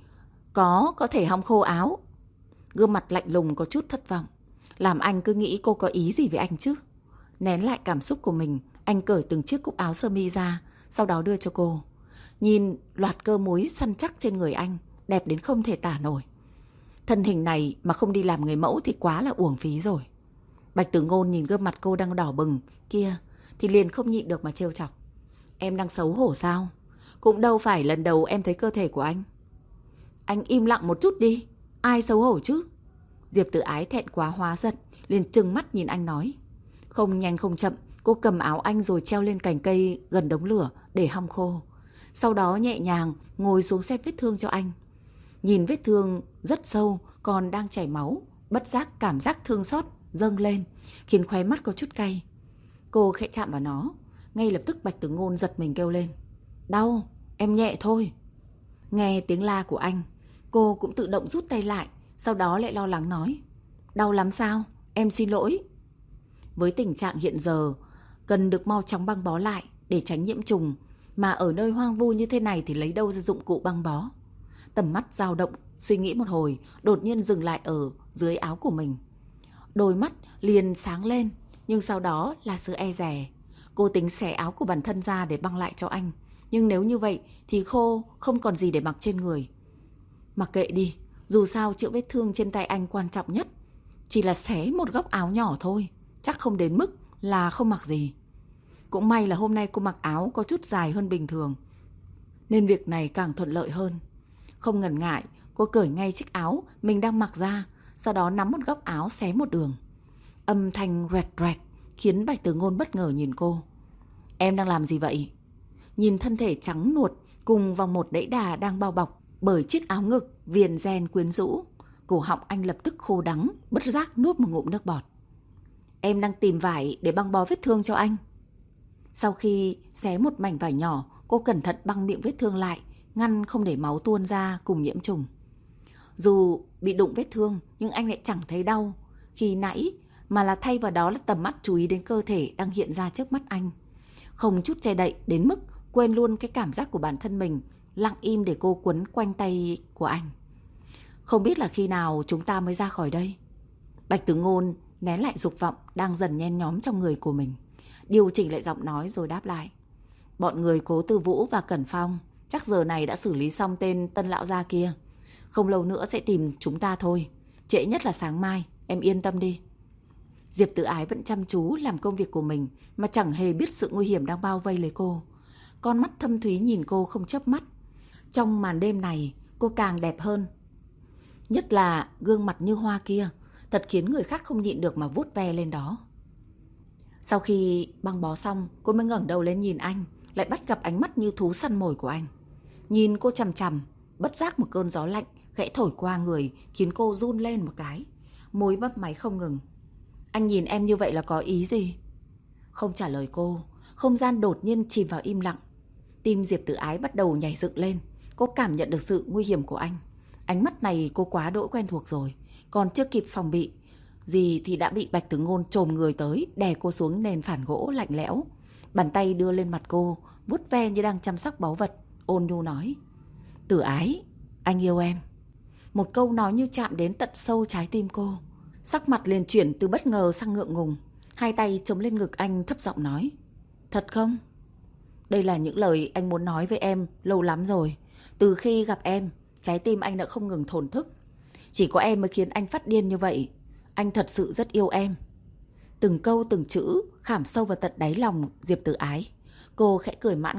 có có thể hong khô áo. Gương mặt lạnh lùng có chút thất vọng, làm anh cứ nghĩ cô có ý gì với anh chứ. Nén lại cảm xúc của mình, anh cởi từng chiếc cúc áo sơ mi ra, sau đó đưa cho cô. Nhìn loạt cơ múi săn chắc trên người anh, đẹp đến không thể tả nổi. Thân hình này mà không đi làm người mẫu thì quá là uổng phí rồi. Bạch Tử Ngôn nhìn gương mặt cô đang đỏ bừng kia thì liền không nhịn được mà trêu chọc. Em đang xấu hổ sao? Cũng đâu phải lần đầu em thấy cơ thể của anh. Anh im lặng một chút đi, ai xấu hổ chứ? Diệp Tử Ái thẹn quá hóa giận, liền trừng mắt nhìn anh nói. Không nhanh không chậm, cô cầm áo anh rồi treo lên cành cây gần đống lửa để hong khô. Sau đó nhẹ nhàng ngồi xuống xem vết thương cho anh. Nhìn vết thương rất sâu, còn đang chảy máu, bất giác cảm giác thương xót dâng lên, khiến khóe mắt có chút cay. Cô khẽ chạm vào nó, ngay lập tức Bạch Tử Ngôn giật mình kêu lên. Đau, em nhẹ thôi. Nghe tiếng la của anh, cô cũng tự động rút tay lại, sau đó lại lo lắng nói. Đau lắm sao? Em xin lỗi. Với tình trạng hiện giờ, cần được mau chóng băng bó lại để tránh nhiễm trùng, mà ở nơi hoang vu như thế này thì lấy đâu ra dụng cụ băng bó. Tầm mắt dao động, suy nghĩ một hồi, đột nhiên dừng lại ở dưới áo của mình. Đôi mắt liền sáng lên, nhưng sau đó là sự e dè. Cô tính xẻ áo của bản thân ra để băng lại cho anh, nhưng nếu như vậy thì khô không còn gì để mặc trên người. Mặc kệ đi, dù sao chữa vết thương trên tay anh quan trọng nhất. Chỉ là xé một góc áo nhỏ thôi, chắc không đến mức là không mặc gì. Cũng may là hôm nay cô mặc áo có chút dài hơn bình thường, nên việc này càng thuận lợi hơn. Không ngần ngại, cô cởi ngay chiếc áo mình đang mặc ra, sau đó nắm một góc áo xé một đường. Âm thanh rẹt rẹt khiến Bạch Tử Ngôn bất ngờ nhìn cô. Em đang làm gì vậy? Nhìn thân thể trắng nuột cùng vòng một đẫy đà đang bao bọc bởi chiếc áo ngực viền ren quyến rũ, cổ họng anh lập tức khô đắng, bất giác nuốt một ngụm nước bọt. Em đang tìm vải để băng bó vết thương cho anh. Sau khi xé một mảnh vải nhỏ, cô cẩn thận băng miệng vết thương lại, ngăn không để máu tuôn ra cùng nhiễm trùng. Dù bị đụng vết thương nhưng anh lại chẳng thấy đau khi nãy, mà là thay vào đó là tầm mắt chú ý đến cơ thể đang hiện ra trước mắt anh. Không chút che đậy đến mức quên luôn cái cảm giác của bản thân mình, lặng im để cô quấn quanh tay của anh. Không biết là khi nào chúng ta mới ra khỏi đây? Bạch Tử Ngôn nén lại dục vọng đang dần nhen nhóm trong người của mình, điều chỉnh lại giọng nói rồi đáp lại. Bọn người Cố Tư Vũ và Cẩn Phong chắc giờ này đã xử lý xong tên Tân lão gia kia. Không lâu nữa sẽ tìm chúng ta thôi. Trễ nhất là sáng mai, em yên tâm đi. Diệp Tử Ái vẫn chăm chú làm công việc của mình mà chẳng hề biết sự nguy hiểm đang bao vây lấy cô. Con mắt thâm thúy nhìn cô không chớp mắt. Trong màn đêm này, cô càng đẹp hơn. Nhất là gương mặt như hoa kia, thật khiến người khác không nhịn được mà vuốt ve lên đó. Sau khi băng bó xong, cô mới ngẩng đầu lên nhìn anh, lại bắt gặp ánh mắt như thú săn mồi của anh. Nhìn cô chằm chằm, bất giác một cơn gió lạnh khẽ thổi qua người khiến cô run lên một cái, môi mấp máy không ngừng. Anh nhìn em như vậy là có ý gì? Không trả lời cô, không gian đột nhiên chìm vào im lặng. Tim Diệp Tử Ái bắt đầu nhảy dựng lên. Cô cảm nhận được sự nguy hiểm của anh. Ánh mắt này cô quá đỗi quen thuộc rồi, còn chưa kịp phòng bị gì thì đã bị Bạch Tử Ngôn chồm người tới, đè cô xuống nền phản gỗ lạnh lẽo. Bàn tay đưa lên mặt cô, vuốt ve như đang chăm sóc báu vật, ôn nhu nói. Tử Ái, anh yêu em. Một câu nói như chạm đến tận sâu trái tim cô. Sắc mặt liền chuyển từ bất ngờ sang ngượng ngùng. Hai tay chống lên ngực anh thấp giọng nói. Thật không? Đây là những lời anh muốn nói với em lâu lắm rồi. Từ khi gặp em, trái tim anh đã không ngừng thổn thức. Chỉ có em mới khiến anh phát điên như vậy. Anh thật sự rất yêu em. Từng câu từng chữ khảm sâu vào tận đáy lòng Diệp Tử Ái. Cô khẽ cười mãn nguyện,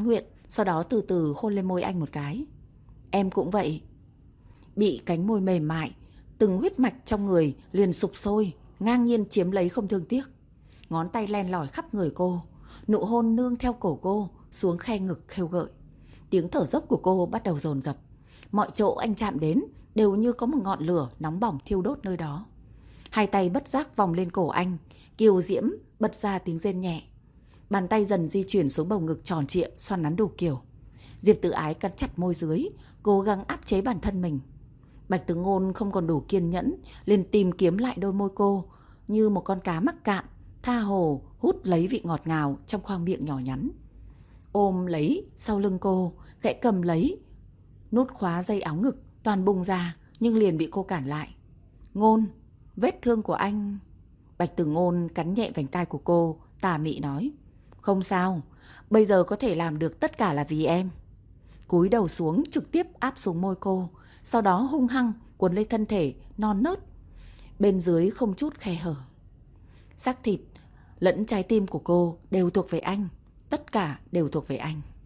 sau đó từ từ hôn lên môi anh một cái. Em cũng vậy. Bị cánh môi mềm mại, từng huyết mạch trong người liền sục sôi, ngang nhiên chiếm lấy không thương tiếc. Ngón tay len lỏi khắp người cô, nụ hôn nương theo cổ cô xuống khe ngực khêu gợi. Tiếng thở dốc của cô bắt đầu dồn dập. Mọi chỗ anh chạm đến đều như có một ngọn lửa nóng bỏng thiêu đốt nơi đó. Hai tay bất giác vòng lên cổ anh, kiều diễm bật ra tiếng rên nhẹ. Bàn tay dần di chuyển xuống bầu ngực tròn trịa xoăn nắn đủ kiểu. Diệp Tử Ái cắn chặt môi dưới, cố gắng áp chế bản thân mình. Bạch Tử Ngôn không còn đủ kiên nhẫn, liền tìm kiếm lại đôi môi cô, như một con cá mắc cạn, tha hồ hút lấy vị ngọt ngào trong khoang miệng nhỏ nhắn. Ôm lấy sau lưng cô, gãy cầm lấy nút khóa dây áo ngực, toàn bung ra nhưng liền bị cô cản lại. Ngôn, vết thương của anh. Bạch Tử Ngôn cắn nhẹ vành tai của cô, tà mị nói. Không sao, bây giờ có thể làm được tất cả là vì em. Cúi đầu xuống trực tiếp áp xuống môi cô, sau đó hung hăng cuốn lấy thân thể non nớt, bên dưới không chút khe hở. Xác thịt lẫn trái tim của cô đều thuộc về anh, tất cả đều thuộc về anh.